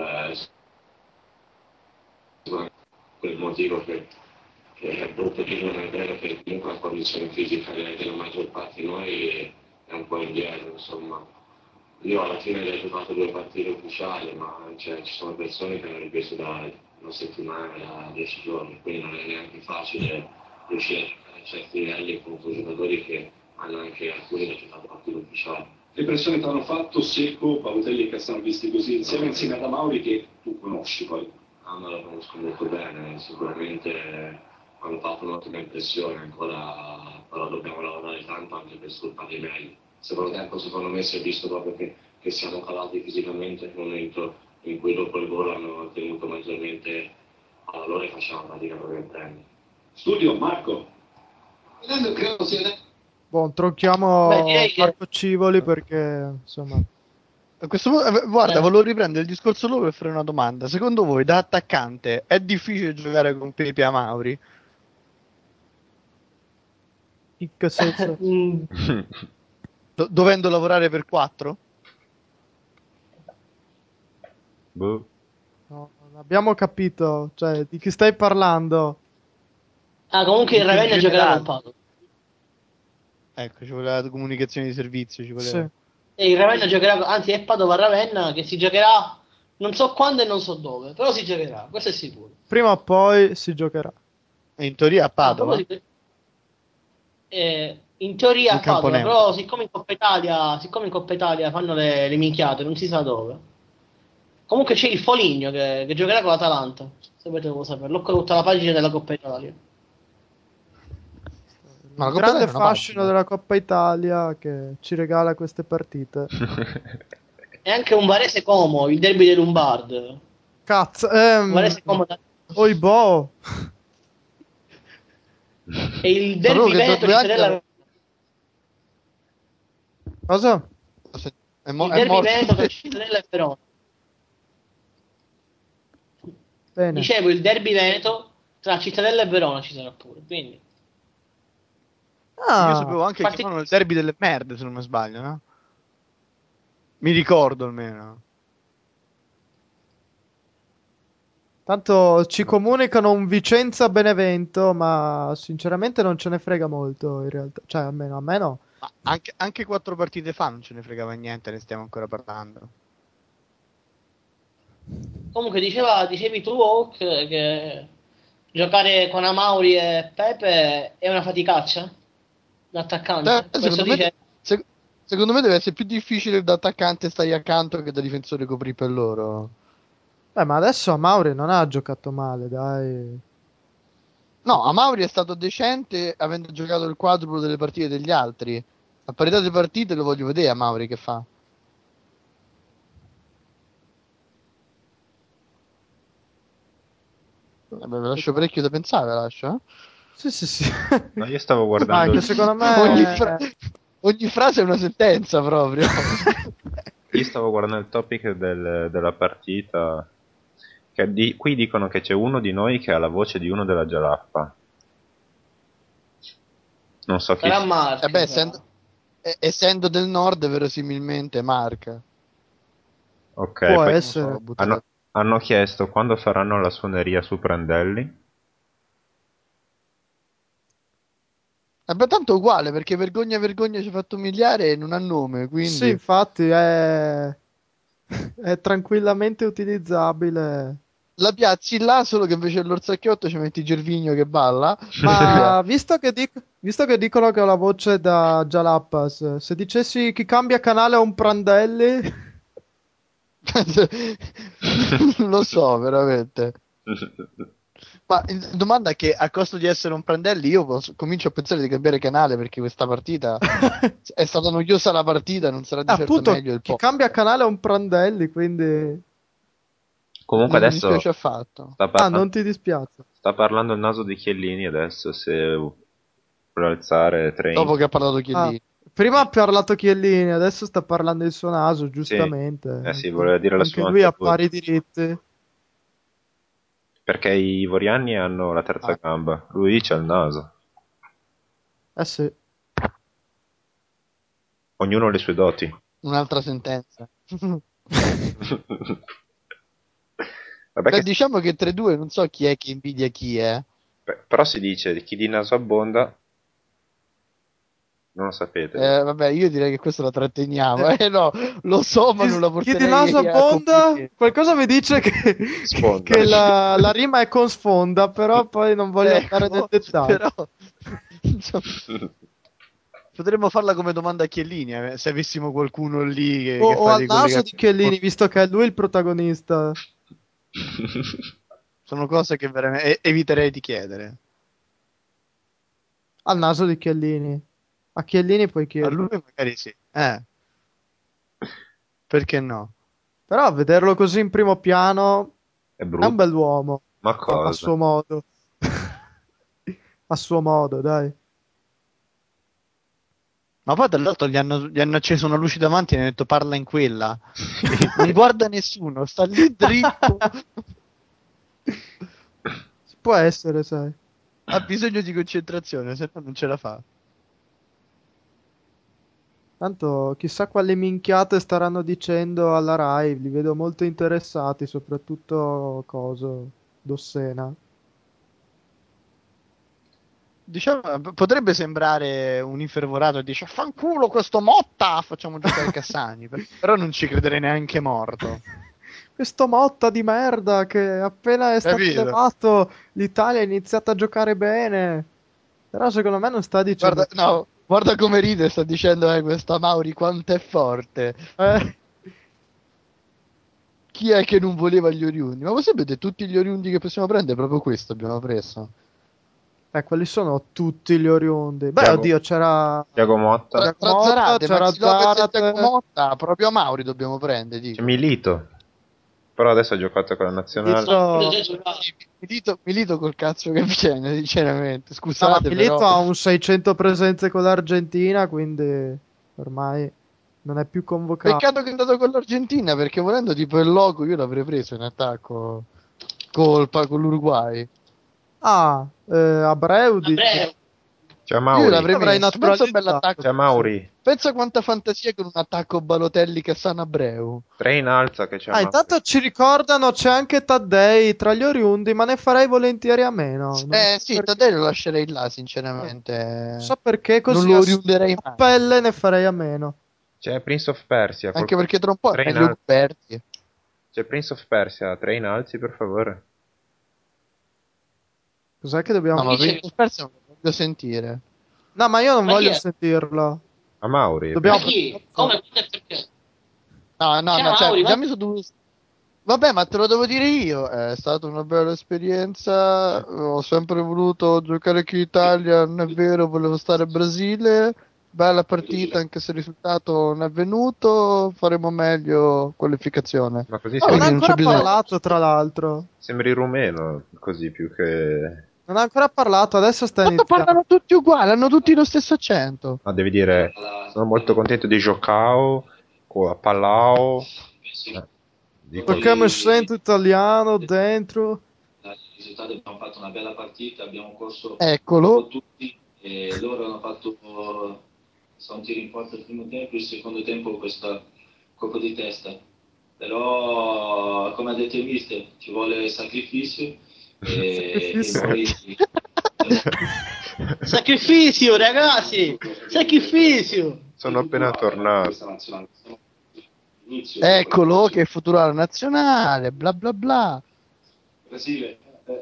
Sicuramente quel motivo che è brutto di non è vero, che comunque la condizione fisica della maggior parte di noi è un po' indietro, insomma. Io alla fine ho giocato 2 partite ufficiali, ma ci sono persone che hanno ripreso da una settimana, da 10 giorni, quindi non è neanche facile riuscire a giocare a certi livelli contro giocatori che hanno anche alcuni che hanno giocato partite ufficiali. Che pressione ti hanno fatto Secco, Balotelli e Cassano visti così insieme ad Amauri che tu conosci poi? Ah, ma lo conosco molto bene, sicuramente hanno fatto un'ottima impressione, ancora però dobbiamo lavorare tanto anche per sfruttarli meglio. Secondo tempo, secondo me, si è visto proprio che siamo calati fisicamente nel momento in cui dopo il gol hanno tenuto maggiormente alla loro e facciamo fatica proprio a prendere. Studio, Marco. Boh, Beh, tronchiamo direi che Marco Civoli perché, insomma... A questo punto, guarda, Eh. volevo riprendere il discorso loro per fare una domanda. Secondo voi, da attaccante, è difficile giocare con Pepe Amauri? In che senso? Mm, Dovendo lavorare per 4? Boh. No, non abbiamo capito, cioè, di chi stai parlando? comunque il Dico in Ravenna giocherà col generale. Padova. Ecco, ci voleva la comunicazione di servizio, ci voleva. Sì. E il Ravenna giocherà, anzi è Padova-Ravenna che si giocherà non so quando e non so dove, però si giocherà, questo è sicuro. Prima o poi si giocherà. E in teoria a A Padova, proposito, in teoria in a campo Padova, neutro. però siccome in Coppa Italia fanno le minchiate, non si sa dove. Comunque c'è il Foligno che giocherà con l'Atalanta, se volete lo sapere. L'ho con tutta la pagina della Coppa Italia. Ma la Il Coppa Italia grande è una fascino pagina. della Coppa Italia che ci regala queste partite. E anche un Varese Como, il derby dei Lombard. Cazzo, Varese Como Oibo. e il Sapevo derby che da Veneto 2 anni Cittadella. Cosa? Il è derby morto. Veneto tra Cittadella e Verona. Bene. Dicevo, il derby Veneto tra Cittadella e Verona ci sarà pure. Quindi, Io Ah, sapevo anche che partita. chiamavano il derby delle merde, se non mi sbaglio, no? Mi ricordo almeno. tanto ci comunicano un Vicenza-Benevento, ma sinceramente non ce ne frega molto in realtà. Cioè, almeno a me no. Ma anche 4 partite fa non ce ne fregava niente, ne stiamo ancora parlando. Comunque dicevi tu, Hawk, che giocare con Amauri e Pepe è una faticaccia da attaccante. Questo Secondo me, dice. se- secondo me deve essere più difficile da attaccante stare accanto che da difensore coprire per loro. Ma adesso Mauri non ha giocato male, dai. No, Amauri è stato decente avendo giocato il quadruplo delle partite degli altri. A parità di partite lo voglio vedere a Mauri che fa. Vabbè, ve lascio parecchio da pensare, ve lascio. Sì, sì, sì. No, io stavo Ma guardando che il... secondo Ogni, me... fra- ogni frase è una sentenza proprio. Io stavo guardando il topic della partita. Qui dicono che c'è uno di noi che ha la voce di uno della Gialappa. Non so chi Sarà sia. E Mark, beh, sarà. essendo del nord, verosimilmente marca. Ok, Può poi Non lo so, essere. l'ho buttato. hanno chiesto quando faranno la suoneria su Prandelli. E beh, tanto uguale, perché vergogna vergogna ci ha fatto miliare e non ha nome, Sì, quindi... infatti è tranquillamente utilizzabile. La piazzi là, solo che invece dell'orsacchiotto ci metti Gervigno che balla e via. Ma visto che dicono che ho la voce da Jalapas, se dicessi chi cambia canale a un Prandelli... Non lo so, veramente. Ma domanda è che a costo di essere un Prandelli io comincio a pensare di cambiare canale perché questa partita è stata noiosa la partita, non sarà di certo Appunto, meglio il chi po'. cambia canale a un Prandelli, quindi... Comunque Non mi adesso dispiace affatto. sta, Ah, parla- non ti dispiace. sta parlando il naso di Chiellini adesso, se vuole alzare 3 Dopo che inch. ha parlato Ah, Chiellini. prima ha parlato Chiellini, adesso sta parlando il suo naso, Sì, giustamente. sì, voleva dire la Anche sua lui anche ha lui. pari diritti. Perché i ivoriani hanno la terza Ah, gamba, lui c'ha il naso. Eh sì. Ognuno ha le sue doti. un'altra sentenza. Vabbè Beh, che diciamo che tra i due non so chi è che invidia chi è. però si dice chi di naso abbonda, non lo sapete voi. Vabbè, io direi che questo la tratteniamo. Eh, No, lo so, ma chi, non la chi di naso porterei a abbonda? compimento. Qualcosa mi dice Sfonda. che la rima è con sfonda, però poi non voglio andare nel Ecco, dettaglio. però insomma, potremmo farla come domanda a Chiellini, se avessimo qualcuno lì che O fa al dei naso di collegamenti. Chiellini, visto che è lui il protagonista. Sono cose che veramente eviterei di chiedere. Al naso di Chiellini. A Chiellini puoi A chiedere. lui magari sì. Perché no? Però vederlo così in primo piano È è un brutto. bell'uomo. Ma A cosa? suo modo. A suo modo, dai. Ma poi dall'altro gli hanno acceso una luce davanti e gli hanno detto parla in quella. Non guarda nessuno, sta lì dritto. Può essere, sai. Ha bisogno di concentrazione, se no non ce la fa. Tanto chissà quali minchiate staranno dicendo alla Rai, li vedo molto interessati, soprattutto coso, Dossena. Diciamo, potrebbe sembrare un infervorato e dice fanculo questo Motta, facciamo giocare Cassani, però non ci crederei neanche morto. Questo Motta di merda che appena è stato Capito? levato l'Italia ha iniziato a giocare bene. Però secondo me non sta dicendo... Guarda, no, guarda come ride, sta dicendo questa Mauri quanto è forte. Eh, Chi è che non voleva gli oriundi? Ma voi sapete, tutti gli oriundi che possiamo prendere, proprio questo abbiamo preso. quelli sono tutti gli oriundi. Beh, Tiago, oddio, c'era Tiago Motta, Tra, tra Motta, Zarate, c'era Maxi Lopez e Tiago Zarate, Motta, proprio a Mauri dobbiamo prendere, c'è dico. Milito, però adesso ha giocato con la nazionale. Milito... Milito col cazzo che viene, sinceramente. No, ma Scusate, Milito però. ha un 600 presenze con l'Argentina, quindi ormai non è più convocato. Peccato che è andato con l'Argentina, perché volendo tipo il logo io l'avrei preso in attacco con l'Uruguay. Ah, Abreu dici? Abreu. C'è Io Mauri, l'avrei L'avrei messo. Pensa a un naturalizzato. bell'attacco. c'è Mauri, Pensa quanta fantasia con un attacco Balotelli Cassano Abreu. 3 in alza che c'è Ah, Mauri. intanto ci ricordano c'è anche Taddei tra gli oriundi, ma ne farei volentieri a meno. Non so Sì, perché, Taddei lo lascerei là, non sinceramente. so perché Non così lo a riunderei a mai. pelle ne farei a meno. C'è Prince of Persia, Anche perché tra un po' è 3 in meglio alza. Guberti. C'è Prince of Persia, 3 in alzi per favore. Cos'è che No, dobbiamo ma fare? Chi c'è? Prince Persia non lo voglio sentire. No, ma io non Ma chi voglio è? sentirlo. A Mauri, Ma Dobbiamo... chi? Come? Quando e perché? No, no, C'è no, cioè, Mauri, già ma... mi sono dovuto... Vabbè, ma te lo devo dire io, è stata una bella esperienza, ho sempre voluto giocare qui in Italia, non è vero, volevo stare in Brasile, bella partita anche se il risultato non è venuto, faremo meglio qualificazione. ma così No, non ha Quindi non c'è ancora bisogno. parlato, tra l'altro. sembri rumeno, così più che... Non ha ancora parlato, adesso sta Tanto iniziando. parlano tutti uguali, hanno tutti lo stesso accento. Ah, devi dire, sono molto contento di Joccao, a Palao. Dico, Perché mi sento italiano dentro? I risultati abbiamo fatto una bella partita, abbiamo corso Eccolo. con tutti e loro hanno fatto sono tiri in porta il primo tempo, il secondo tempo questo colpo di testa. Però come ha detto il mister ci vuole sacrificio e Sacrificio. noi Sacrificio, ragazzi! Sacrificio! sono appena tornato. questa nazionale. Inizio Eccolo che è futuro alla nazionale, bla bla bla. Brasile.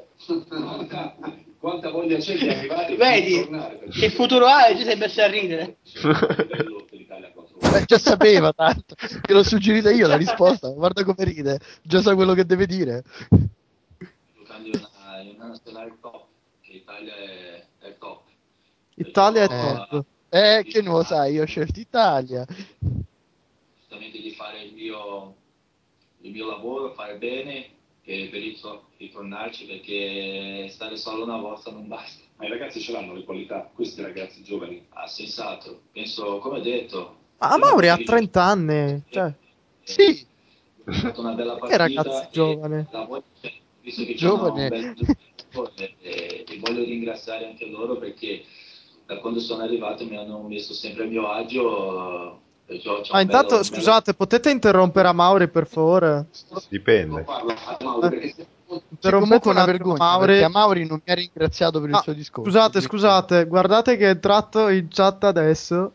Quanta voglia c'è di arrivare e Vedi? di tornare perché Che futuro hai? Ci sei messo a ridere. bello per l'Italia contro Già sapeva tanto, che l'ho suggerita io la risposta, guarda come ride, già sa quello che deve dire. giocando in una nazionale top, che l'Italia è top. Italia è Perciò top. Che non lo sai, io ho scelto Italia. giustamente di fare il mio lavoro, fare bene e per ritornarci perché stare solo una volta non basta. Ma i ragazzi ce l'hanno le qualità, questi ragazzi giovani. Ah, sensato. Penso, come detto, Ma siamo Mauri ha felici. 30 anni. Cioè, Sì, Abbiamo fatto una bella perché ragazzi partita e giovani? la voglia c'è, visto che c'è un giovane. bel gruppo e voglio ringraziare anche loro perché da quando sono arrivato mi hanno messo sempre a mio agio, perciò c'è Ah, intanto, un bello... scusate, potete interrompere a Mauri, per favore? Dipende. C'è Interrompete comunque un una attimo vergogna, perché Mauri. a Mauri non mi ha ringraziato per il No, suo discorso. scusate, quindi- scusate, guardate che è entrato in chat adesso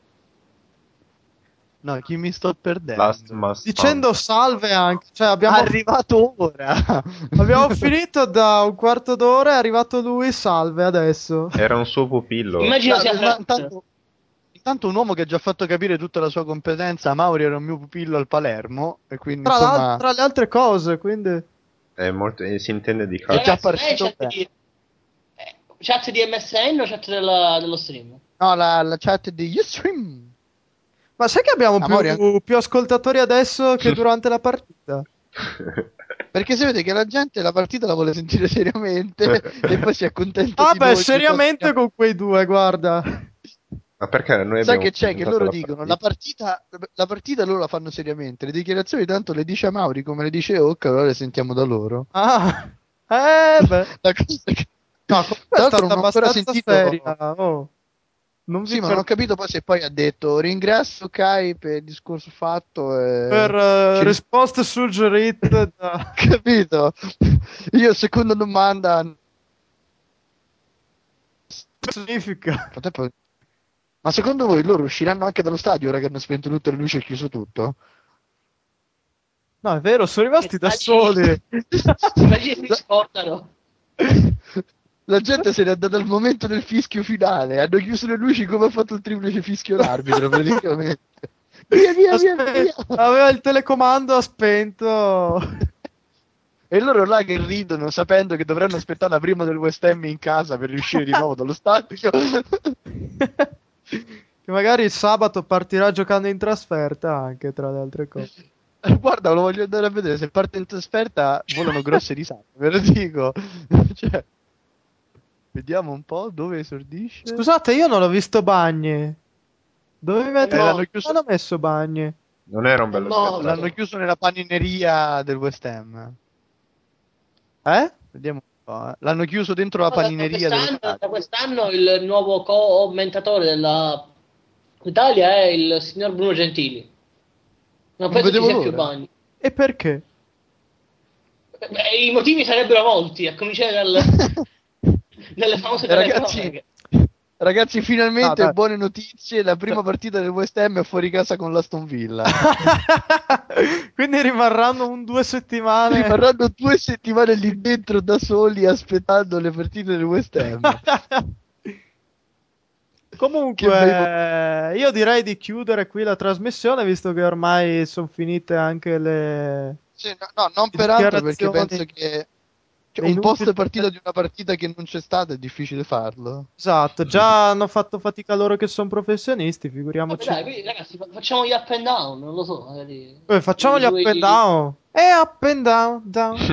No, chi mi sto Last perdendo? must stand. dicendo salve anche. Cioè, Arrivato ora. abbiamo finito da un quarto d'ora, è arrivato lui, salve adesso. Era un suo pupillo. Immagino sia Ma Fred. intanto un uomo che ha già fatto capire tutta la sua competenza, Mauri era un mio pupillo al Palermo, e quindi insomma Tra le altre cose, quindi... È molto, si intende di è già calcio. Ragazzi, ma è partito bene. chat di MSN o chat dello stream? No, la chat di Ustream. Ma sai che abbiamo Mauri, più ascoltatori adesso che durante la partita? perché si vede che la gente la partita la vuole sentire seriamente e poi si accontenta Ah di beh, noi. seriamente con quei due, guarda. Ma perché noi Sai abbiamo che c'è? Che presentato loro la dicono partita? la partita loro la fanno seriamente. Le dichiarazioni tanto le dice Mauri come le dice Oak, allora le sentiamo da loro. Ah, beh. La cosa è che... No, comunque è Tra l'altro stata non ho ancora abbastanza seria. sentito. Oh. Non vi Sì, ma non ho capito poi se poi ha detto ringrazio Kai per il discorso fatto per e ci risposte suggerite da... capito? Io seconda domanda significa? frattempo- ma secondo voi loro usciranno anche dallo stadio ora che hanno spento tutte le luci e chiuso tutto? No, è vero, sono rimasti da Immagini, soli. immagini si scordano. La gente se n'è andata al momento del fischio finale, hanno chiuso le luci come ha fatto il triplice fischio l'arbitro praticamente. Via, via, via, via. Aveva il telecomando, ha spento. E loro là che ridono sapendo che dovranno aspettare la prima del West Ham in casa per riuscire di nuovo dallo stadio. Che magari il sabato partirà giocando in trasferta anche, tra le altre cose. Guarda, lo voglio andare a vedere, se parte in trasferta volano grosse risate, ve lo dico. Cioè, vediamo un po' dove esordisce. Scusate, io non ho visto Bagni. Dove mi mette? No, L'hanno chiuso, Hanno messo Bagni. Non era un è bello morto. l'hanno spettacolo. chiuso nella panineria del West Ham. Eh? Vediamo un po'. L'hanno chiuso dentro la No, panineria dello stadio. da quest'anno il nuovo commentatore della Italia è il signor Bruno Gentili. Non Non penso ci vedevo sia più l'ora. Bagni. E perché? Beh, i motivi sarebbero molti, a cominciare dalle famose Ragazzi, telecronache. ragazzi, No, finalmente dai. buone notizie. La Cioè- prima partita del West Ham è fuori casa con l'Aston Villa. Quindi rimarranno 2 settimane. Rimarranno 2 settimane lì dentro da soli aspettando le partite del West Ham. Che bei Comunque, io direi di chiudere qui la trasmissione, visto che ormai sono finite anche le, Sì, no, non le peraltro perché penso dichiarazioni, che le un inutili. post partita di una partita che non c'è stata è difficile farlo. Esatto, già hanno fatto fatica loro che sono professionisti, Vabbè, figuriamoci. dai, quindi, ragazzi, facciamo gli up and down, non lo so, magari Facciamo gli up and down. E up and down, down.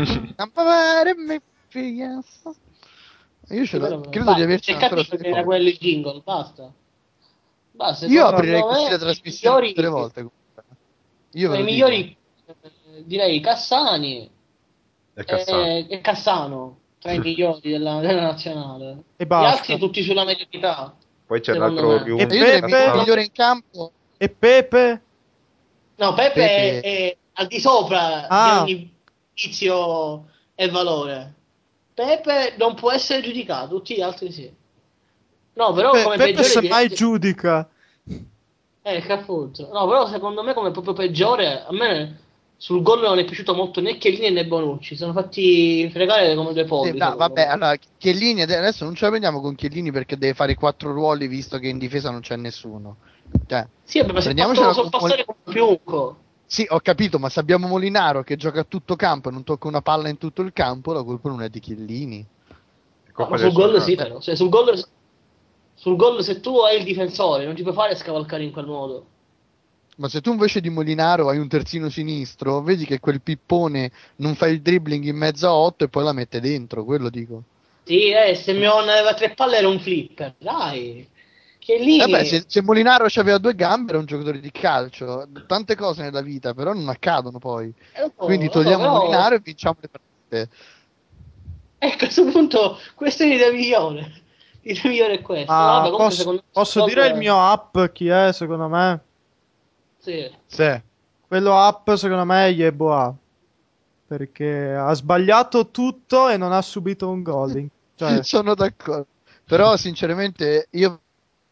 Io Sì, però, credo di basta, averci si è ancora capito sulle che era corde. quello il jingle, basta. Basta, Io Va aprirei secondo così me la i trasmissione tutte le migliori, volte. Comunque. Io ve i lo dico. migliori direi Cassani È Cassano. e Cassano, tra i migliori della nazionale. e Gli altri basta. tutti sulla mediocrità, Poi c'è secondo l'altro me. E E io Riunzi direi Pepe? Secondo migliore me, in campo. E Pepe? no, Pepe Pepe. è al di sopra di Ah, ogni tizio e valore. Pepe non può essere giudicato, tutti gli altri sì. No, però come Pepe peggiore direi semmai giudica. che appunto. No, però secondo me come proprio peggiore, a me sul gol non è piaciuto molto né Chiellini né Bonucci, sono fatti fregare come due Sì, polli no, secondo vabbè, me. allora Chiellini adesso non ce la prendiamo con Chiellini perché deve fare 4 ruoli visto che in difesa non c'è nessuno. Cioè, Sì, vabbè, ma si è fatto prendiamocela con sorpassare come Piunco. Sì, ho capito, ma se abbiamo Molinaro che gioca a tutto campo e non tocca una palla in tutto il campo, la colpa non è di Chiellini. È No, ma colpa del sul suo gol sì, Eh, allenatore. però. Cioè, sul gol se tu hai il difensore non ti puoi fare scavalcare in quel modo. Ma se tu invece di Molinaro hai un terzino sinistro, vedi che quel pippone non fa il dribbling in mezzo a 8 e poi la mette dentro, quello dico. Sì, Semyon aveva 3 palle era un flipper, dai. E beh, Chiellini, se Molinaro aveva 2 gambe era un giocatore di calcio, tante cose nella vita, però non accadono poi. Quindi lo so, togliamo però Molinaro e vinciamo le partite. ecco, a questo punto questo è l'idea migliore. L'idea migliore è questa. No, Ma vabbè, comunque secondo me sul posso dire il gol mio up chi è, secondo me? sì. Sì, Quello up, secondo me, è Yeboah. Perché ha sbagliato tutto e non ha subito un gol. Cioè, sono d'accordo. Però sinceramente io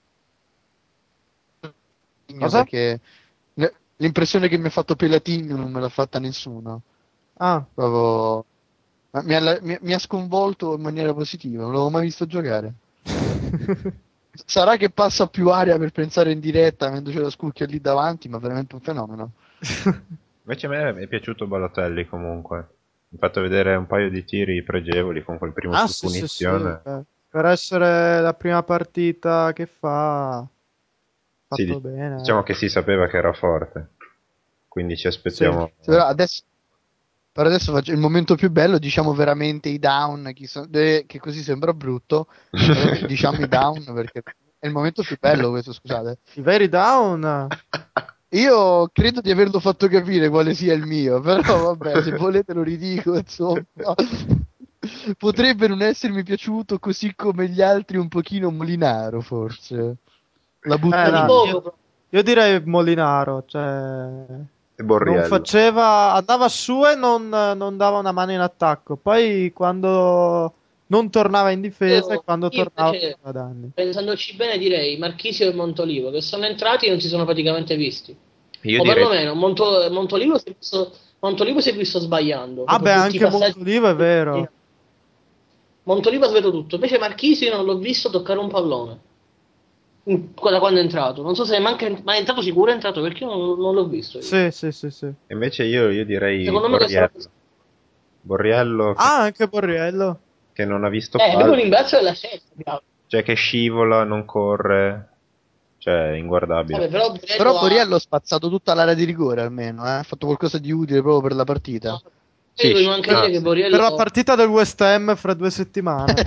cosa? perché l'impressione che mi ha fatto Pelatigno non me l'ha fatta nessuno. Ah. Proprio... mi ha sconvolto in maniera positiva, non l'avevo mai visto giocare. Sarà che passa più aria per pensare in diretta avendoci la Scucchia lì davanti, ma veramente un fenomeno. Invece a me è piaciuto Balotelli comunque. Mi ha fatto vedere un paio di tiri pregevoli con quel primo Ah, su sì, sì, sì. punizione. Per essere la prima partita che fa, Sì, fatto bene. diciamo che si sapeva che era forte. Quindi ci Sì. aspettiamo. Sì, però adesso faccio il momento più bello, diciamo veramente i down, che così sembra brutto, però diciamo i down perché È il momento più bello questo, scusate. I veri down. Io credo di averlo fatto capire quale sia il mio, però vabbè, se volete lo ridico, insomma. Potrebbe non essermi piaciuto così come gli altri un pochino Molinaro, forse. La butto Di No, lì. poco. io direi Molinaro, cioè E non Borriello. faceva, andava su e non dava una mano in attacco. Poi quando non tornava in difesa e quando Io tornava invece, faceva danni. pensandoci bene, direi Marchisio e Montolivo, che sono entrati e non si sono praticamente visti. Io O direi perlomeno Montolivo si è visto sbagliando, Ah dopo beh, tutti i anche passaggi. Montolivo è vero. Montolivo ha sbagliato tutto, invece Marchisio non l'ho visto toccare un pallone. Da quando è entrato. Non so se ma è entrato sicuro, è entrato perché io non l'ho visto. Io. Sì, sì, sì, sì. invece io direi Secondo me questa Borriello. Borriello Ah, anche Borriello. che non ha visto è proprio palla, un imbarazzo della scelta. cioè che scivola, non corre, cioè inguardabile. Vabbè, però Però Borello ha... Borriello ha spazzato tutta l'area di rigore almeno, eh? Ha fatto qualcosa di utile proprio per la partita. no, Sì, io volevo anche dire che sì. Per la Borello... partita del West Ham fra 2 settimane.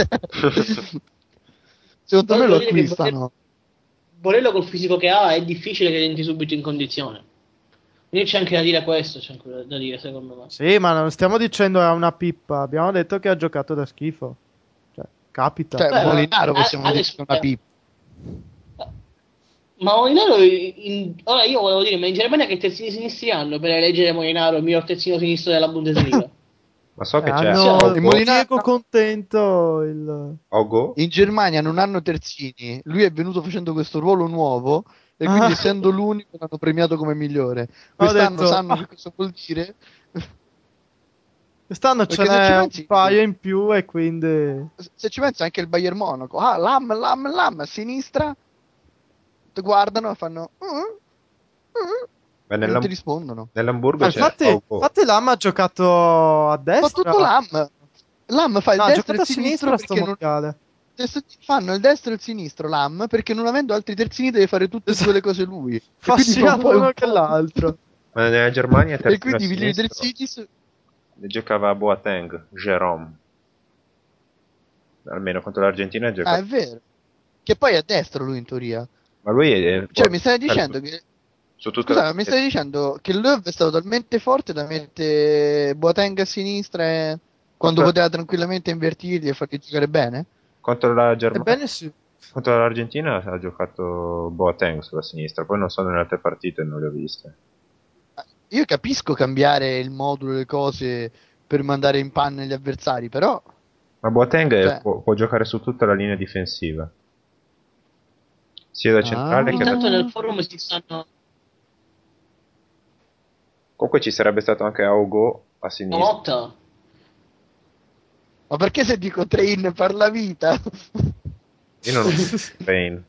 Secondo Però me lo devo dire che acquistano. Borello col fisico che ha è difficile che entri subito in condizione. Quindi c'è anche da dire questo, c'è anche da dire secondo me. Sì, ma non stiamo dicendo è una pippa. Abbiamo detto che ha giocato da schifo. Cioè, capita. Cioè, Beh, Molinaro possiamo alle dire che è una sue... pippa. Ma Molinaro, ora io volevo dire, ma in Germania che terzini sinistri hanno per eleggere Molinaro il miglior terzino sinistro della Bundesliga? Ma so che c'è Hanno E Ogo, Molinaro Diego Contento. Il... Ogo, in Germania non hanno terzini. Lui è venuto facendo questo ruolo nuovo e quindi Ah, essendo l'unico l'hanno premiato come migliore. ho Quest'anno detto, sanno che cosa vuol dire. quest'anno ce Perché se ci n'è un pensi, paio in più e quindi... se ci pensi anche il Bayern Monaco, ah, Lam, a sinistra, ti guardano e fanno beh, e non ti rispondono. nell'Hamburgo Ah, c'è infatti, Ogo, infatti Lam ha giocato a Fa destra. tutto Lam. Lam fa il No, ha destro e giocato il a sinistro sinistra sto perché non mondiale. fanno il destro e il sinistro Lam perché non avendo altri terzini deve fare tutte e due le cose lui e Fa quindi fa sia un po' e un l'uno che po'. l'altro. ma nella Germania E terzino quindi i migliori sinistro terzini giocava Boateng, Jérôme, almeno contro l'Argentina ha ah, giocato. è vero, che poi è a destra lui in teoria. Ma lui è Cioè mi stai forte dicendo che su tutta la scusa, mi stai sinistra. dicendo che Löw è stato talmente forte da mettere Boateng a sinistra quando Contro, poteva tranquillamente invertirli e farli giocare bene? contro la Germania, Ebbene sì. contro l'Argentina ha giocato Boateng sulla sinistra, poi non so nelle altre partite, non le ho viste. Io capisco cambiare il modulo le cose per mandare in panne gli avversari, però, Ma Boateng cioè, può giocare su tutta la linea difensiva, sia da centrale che da... Intanto nel ah, forum si stanno... Comunque ci sarebbe stato anche Augo a sinistra. Motta. ma perché se dico train per la vita? Io non ho Spain.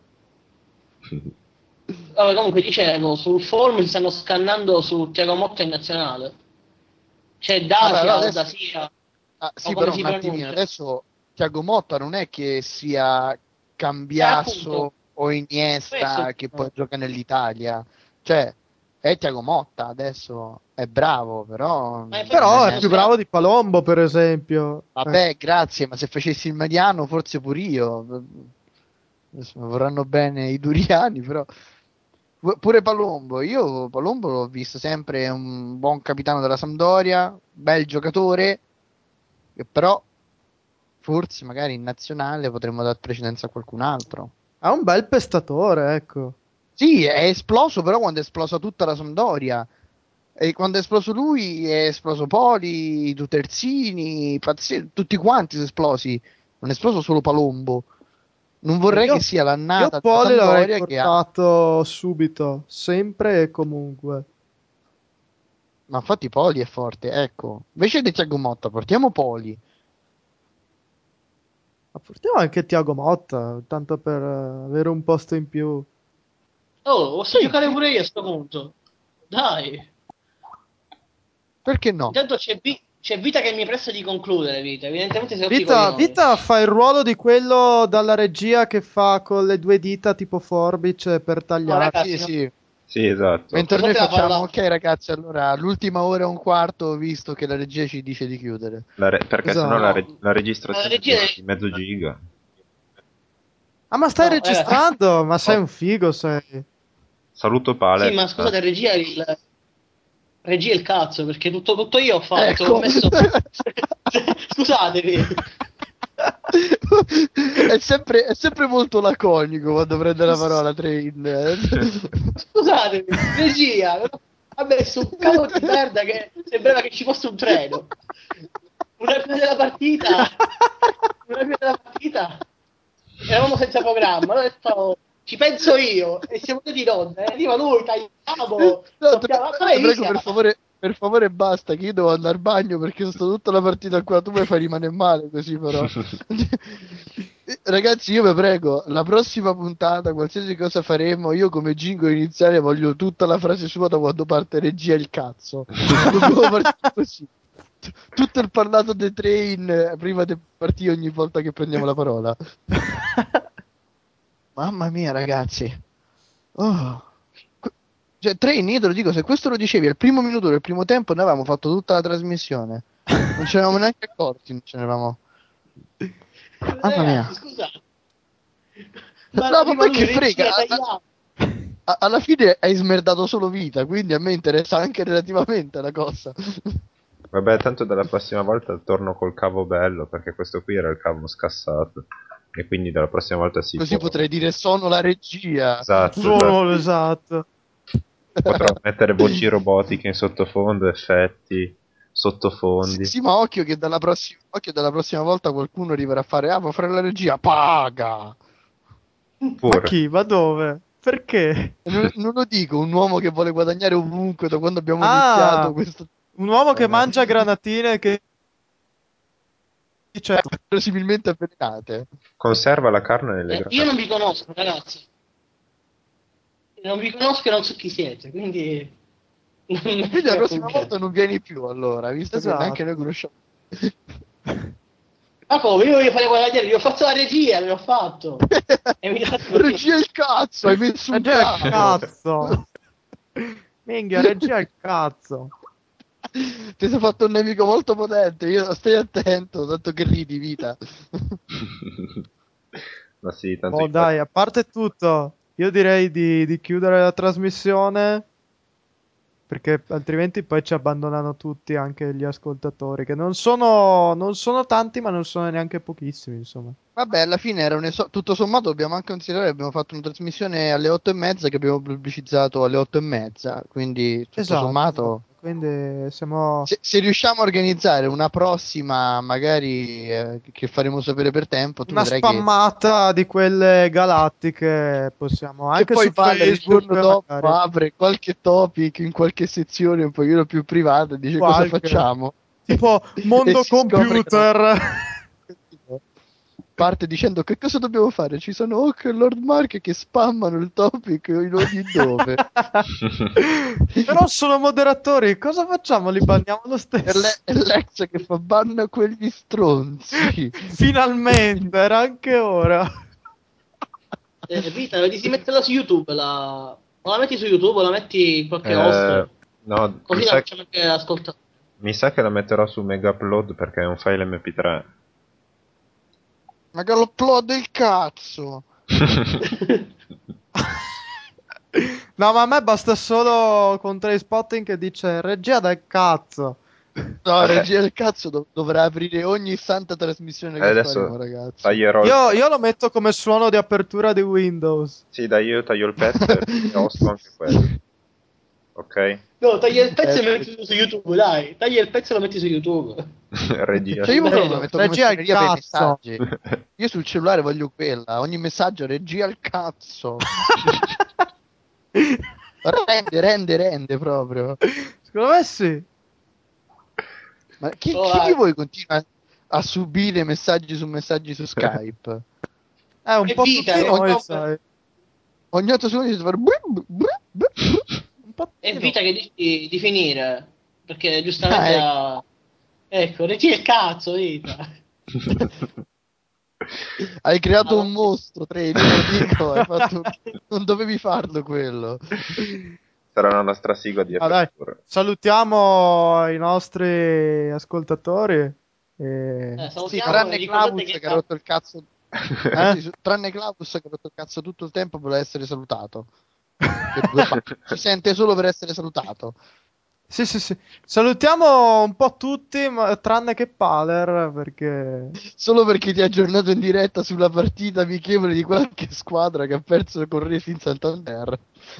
Vabbè, comunque dicevo, sul forum si stanno scannando su Thiago Motta in nazionale. C'è Vabbè, allora Dacia o adesso, Dacia, ah, o sì, come però si un attimino, pronuncia. adesso Thiago Motta non è che sia Appunto, Cambiasso o questo Iniesta che poi dico. gioca nell'Italia, cioè, è Thiago Motta, adesso è bravo, però Ma infatti non si Però è è... stanno più bravo scannando. di Palombo, per esempio. Vabbè, grazie, ma se facessi il mediano forse pure io. Adesso mi vorranno bene i duriani, però pure Palombo. Io Palombo l'ho visto sempre un buon capitano della Sampdoria, bel giocatore, che però forse magari in nazionale potremmo dare precedenza a qualcun altro. È un bel pestatore, ecco. Sì, è esploso però quando è esplosa tutta la Sampdoria. E quando è esploso lui, è esploso Poli, Terzini, tutti quanti sono esplosi. Non è esploso solo Palombo. Non vorrei che Io, sia io l'annata della Poli l'avrei Sampdoria che ha... portato subito, sempre e comunque. Ma infatti Poli è forte, ecco. Invece di Thiago Motta, portiamo Poli. Ma portiamo anche Tiago Motta, tanto per avere un posto in più. Oh, posso Sì, giocare pure io a sto punto. Dai. perché no? Intanto c'è Vita che mi pressa di concludere, Vita. Evidentemente sei rotto i Vita, coglioni. Vita fa il ruolo di quello dalla regia che fa con le due dita tipo forbice per No, tagliare. Sì, ragazzi, no. sì. Sì, esatto. Mentre noi Scusate la facciamo, palla. ok ragazzi, allora l'ultima ora e un quarto, visto che la regia ci dice di chiudere. Perché sennò Esatto. No, la la registrazione regia di mezzo giga. Ah, ma stai No, registrando? Ma sei un figo, sei. Saluto Pale. Sì, ma scusate, regia il cazzo, perché tutto io ho fatto, Ecco. ho messo... Scusatemi. È sempre molto laconico quando prende la parola Train. Scusatemi, regia, ha messo un cavolo di merda che sembrava che ci fosse un treno. Una fine della partita, una fine della partita, eravamo senza programma, allora ho detto, ci penso io, e siamo andati in onda, e arriva lui, tagliamo, No, stoppiamo, ma te prego, via! per favore basta, che io devo andare al bagno perché sto tutta la partita qua, tu mi fai rimanere male così però. Ragazzi, io vi prego, la prossima puntata, qualsiasi cosa faremo, io come jingle iniziale voglio tutta la frase sua da quando parte regia il cazzo. Dobbiamo partire così. Tutto il parlato dei train prima di partire ogni volta che prendiamo la parola. Mamma mia, ragazzi. Oh. Cioè, Train, io te lo dico, se questo lo dicevi al primo minuto del primo tempo, noi avevamo fatto tutta la trasmissione. Non ce ne eravamo neanche accorti, non ce ne eravamo. Mamma mia. Ragazzi, scusate, No, ma ma arriva poi lui, che frega, regia, tagliamo. alla fine hai smerdato solo vita, quindi a me interessa anche relativamente la cosa. Vabbè, tanto dalla prossima volta torno col cavo bello, perché questo qui era il cavo scassato. E quindi dalla prossima volta si Così può... potrei dire sono la regia. Esatto, esatto. Solo esatto. Potrò mettere voci robotiche in sottofondo, effetti, Sì, sottofondi. sì, ma occhio dalla prossima volta qualcuno arriverà a fare, vuoi fare la regia, paga! Ma Pure. chi? Ma dove? Perché? Non lo dico, un uomo che vuole guadagnare ovunque da quando abbiamo iniziato Ah, questo, un uomo che mangia granatine che dice... verosimilmente avvelenate. Conserva la carne nelle Io non granate. vi conosco, ragazzi. Non vi conosco e non so chi siete, quindi non Quindi la mettetemi a prossima problemi. volta non vieni più allora, visto che neanche noi Esatto. conosciamo. Ma come? Io voglio fare guadagnare, gli ho fatto la regia, l'ho fatto. E mi date così. Regia il cazzo, hai messo un Regia il cavo. cazzo. Minchia, regia il cazzo. Ti sei fatto un nemico molto potente, io stai attento, tanto che ridi, vita. Ma sì, tanto Oh infatti... dai, a parte tutto, io direi di chiudere la trasmissione perché altrimenti poi ci abbandonano tutti, anche gli ascoltatori, che non sono tanti, ma non sono neanche pochissimi, insomma. Vabbè, alla fine era tutto sommato dobbiamo anche considerare che abbiamo fatto una trasmissione alle 8:30 che abbiamo pubblicizzato alle 8:30, quindi tutto Esatto, sommato esatto. Quindi siamo se riusciamo a organizzare una prossima, magari che faremo sapere per tempo, tu una vedrai che spammata di quelle galattiche, possiamo anche su poi Valer il Facebook giorno dopo magari, apre qualche topic in qualche sezione un pochino più privata e dice cosa qualche, facciamo tipo e mondo si scopre che no. computer. Parte dicendo che cosa dobbiamo fare? Ci sono Hawk e Lord Mark che spammano il topic in ogni dove. Però sono moderatori, cosa facciamo? Li banniamo lo stesso. E Lex che fa banna quegli stronzi. Finalmente, era anche ora. Vita, vedi, si metterla su YouTube, o la metti su YouTube o la metti in qualche host, No, così la facciamo anche ascoltare. mi sa che la metterò su Mega Upload perché è un file MP3. Ma che lo upload il cazzo. No, ma a me basta solo con Trainspotting che dice regia del cazzo. No, Vabbè, regia del cazzo dovrà aprire ogni santa trasmissione che faremo, adesso ragazzi. taglierò il Io pezzo. lo metto come suono di apertura di Windows. Sì, dai, io taglio il pezzo e osto anche quello. Ok? No, taglia il pezzo e lo Perfetto. metti su YouTube, dai. Taglia il pezzo e lo metti su YouTube. Regia. Cioè io proprio lo Bello. metto come Regia il suoneria per i cazzo. messaggi. Io sul cellulare voglio quella. Ogni messaggio regia al cazzo. Rende proprio. Secondo me sì. Ma chi, Oh, chi di voi continua a subire messaggi su Skype? Un è po' vita, tutti Io è, noi, sai. ogni 8 secondi si fa Un po' è tutti noi. vita che dici di finire. Perché Ah, giustamente ecco. ecco, regia il cazzo, vita. Hai creato Ah, un mostro, Tre, io te lo dico, non dovevi farlo quello. Sarà una nostra sigla di Ah, dai, apertura. salutiamo i nostri ascoltatori. E... Sì, salutiamo e tranne ricordate Clavus che che ha rotto il cazzo Tranne Klaus che ha rotto il cazzo tutto il tempo per essere salutato. Si sente solo per essere salutato. Sì, sì, sì. Salutiamo un po' tutti, tranne che Paler, perché... Solo perché ti ha aggiornato in diretta sulla partita amichevole di qualche squadra che ha perso con Racing Santander.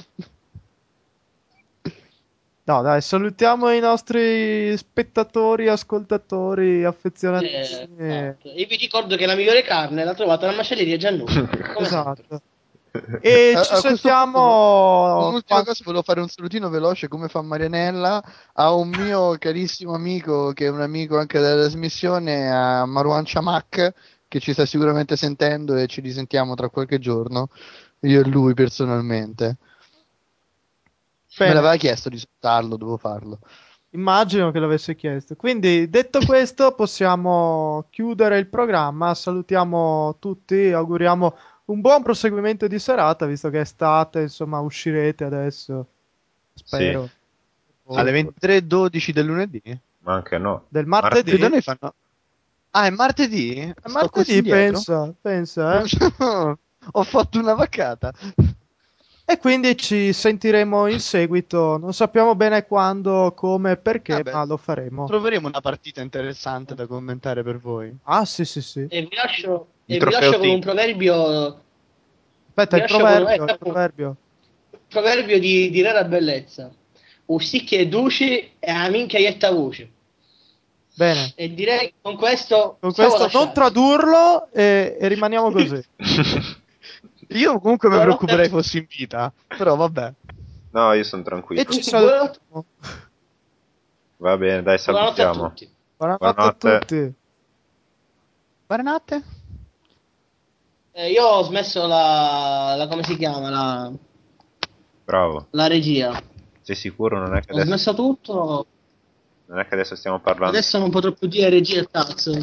No, dai, salutiamo i nostri spettatori, ascoltatori, affezionatissimi. Esatto. E vi ricordo che la migliore carne l'ha trovata la macelleria Giannucci, come sempre. Esatto. E ci A questo punto, sentiamo... un'ultima cosa, volevo fare un salutino veloce come fa Marianella a un mio carissimo amico che è un amico anche della trasmissione, a Marwan Chamak, che ci sta sicuramente sentendo e ci risentiamo tra qualche giorno, io e lui personalmente. Me Bene, l'aveva chiesto di salutarlo, devo farlo. immagino che l'avesse chiesto. Quindi, detto questo, possiamo chiudere il programma. Salutiamo tutti, auguriamo un buon proseguimento di serata, visto che è estate, insomma, uscirete adesso. Sì, Spero. Alle O 23:12 del lunedì? ma anche no. del Che da martedì. noi fanno... Ah, è martedì? È Sto così martedì, indietro? pensa, eh. Ho fatto una vaccata. E quindi ci sentiremo in seguito. Non sappiamo bene quando, come, perché, Vabbè, ma lo faremo. troveremo una partita interessante da commentare per voi. Ah, sì, sì, sì. Il Vi trofeo lascio con un T. proverbio. Aspetta, Vi lascio con il appunto, proverbio. un proverbio di rara bellezza. Usticchi e duci e a minchia ietta voce. Bene. E direi che con questo Con possiamo questo non lasciarci. tradurlo e rimaniamo così. Io comunque mi Buonanotte a preoccuperei tutti. fossi in vita, però vabbè. No, io sono E tranquillo. ci Buonanotte, salutiamo. Va bene, dai, buonanotte a salutiamo. tutti. Buonanotte a Buonanotte. tutti. Buonanotte. Io ho smesso come si chiama, Bravo. la regia. Sei sicuro? Ho smesso tutto. Non è che adesso stiamo parlando. Adesso non potrò più dire regia e cazzo.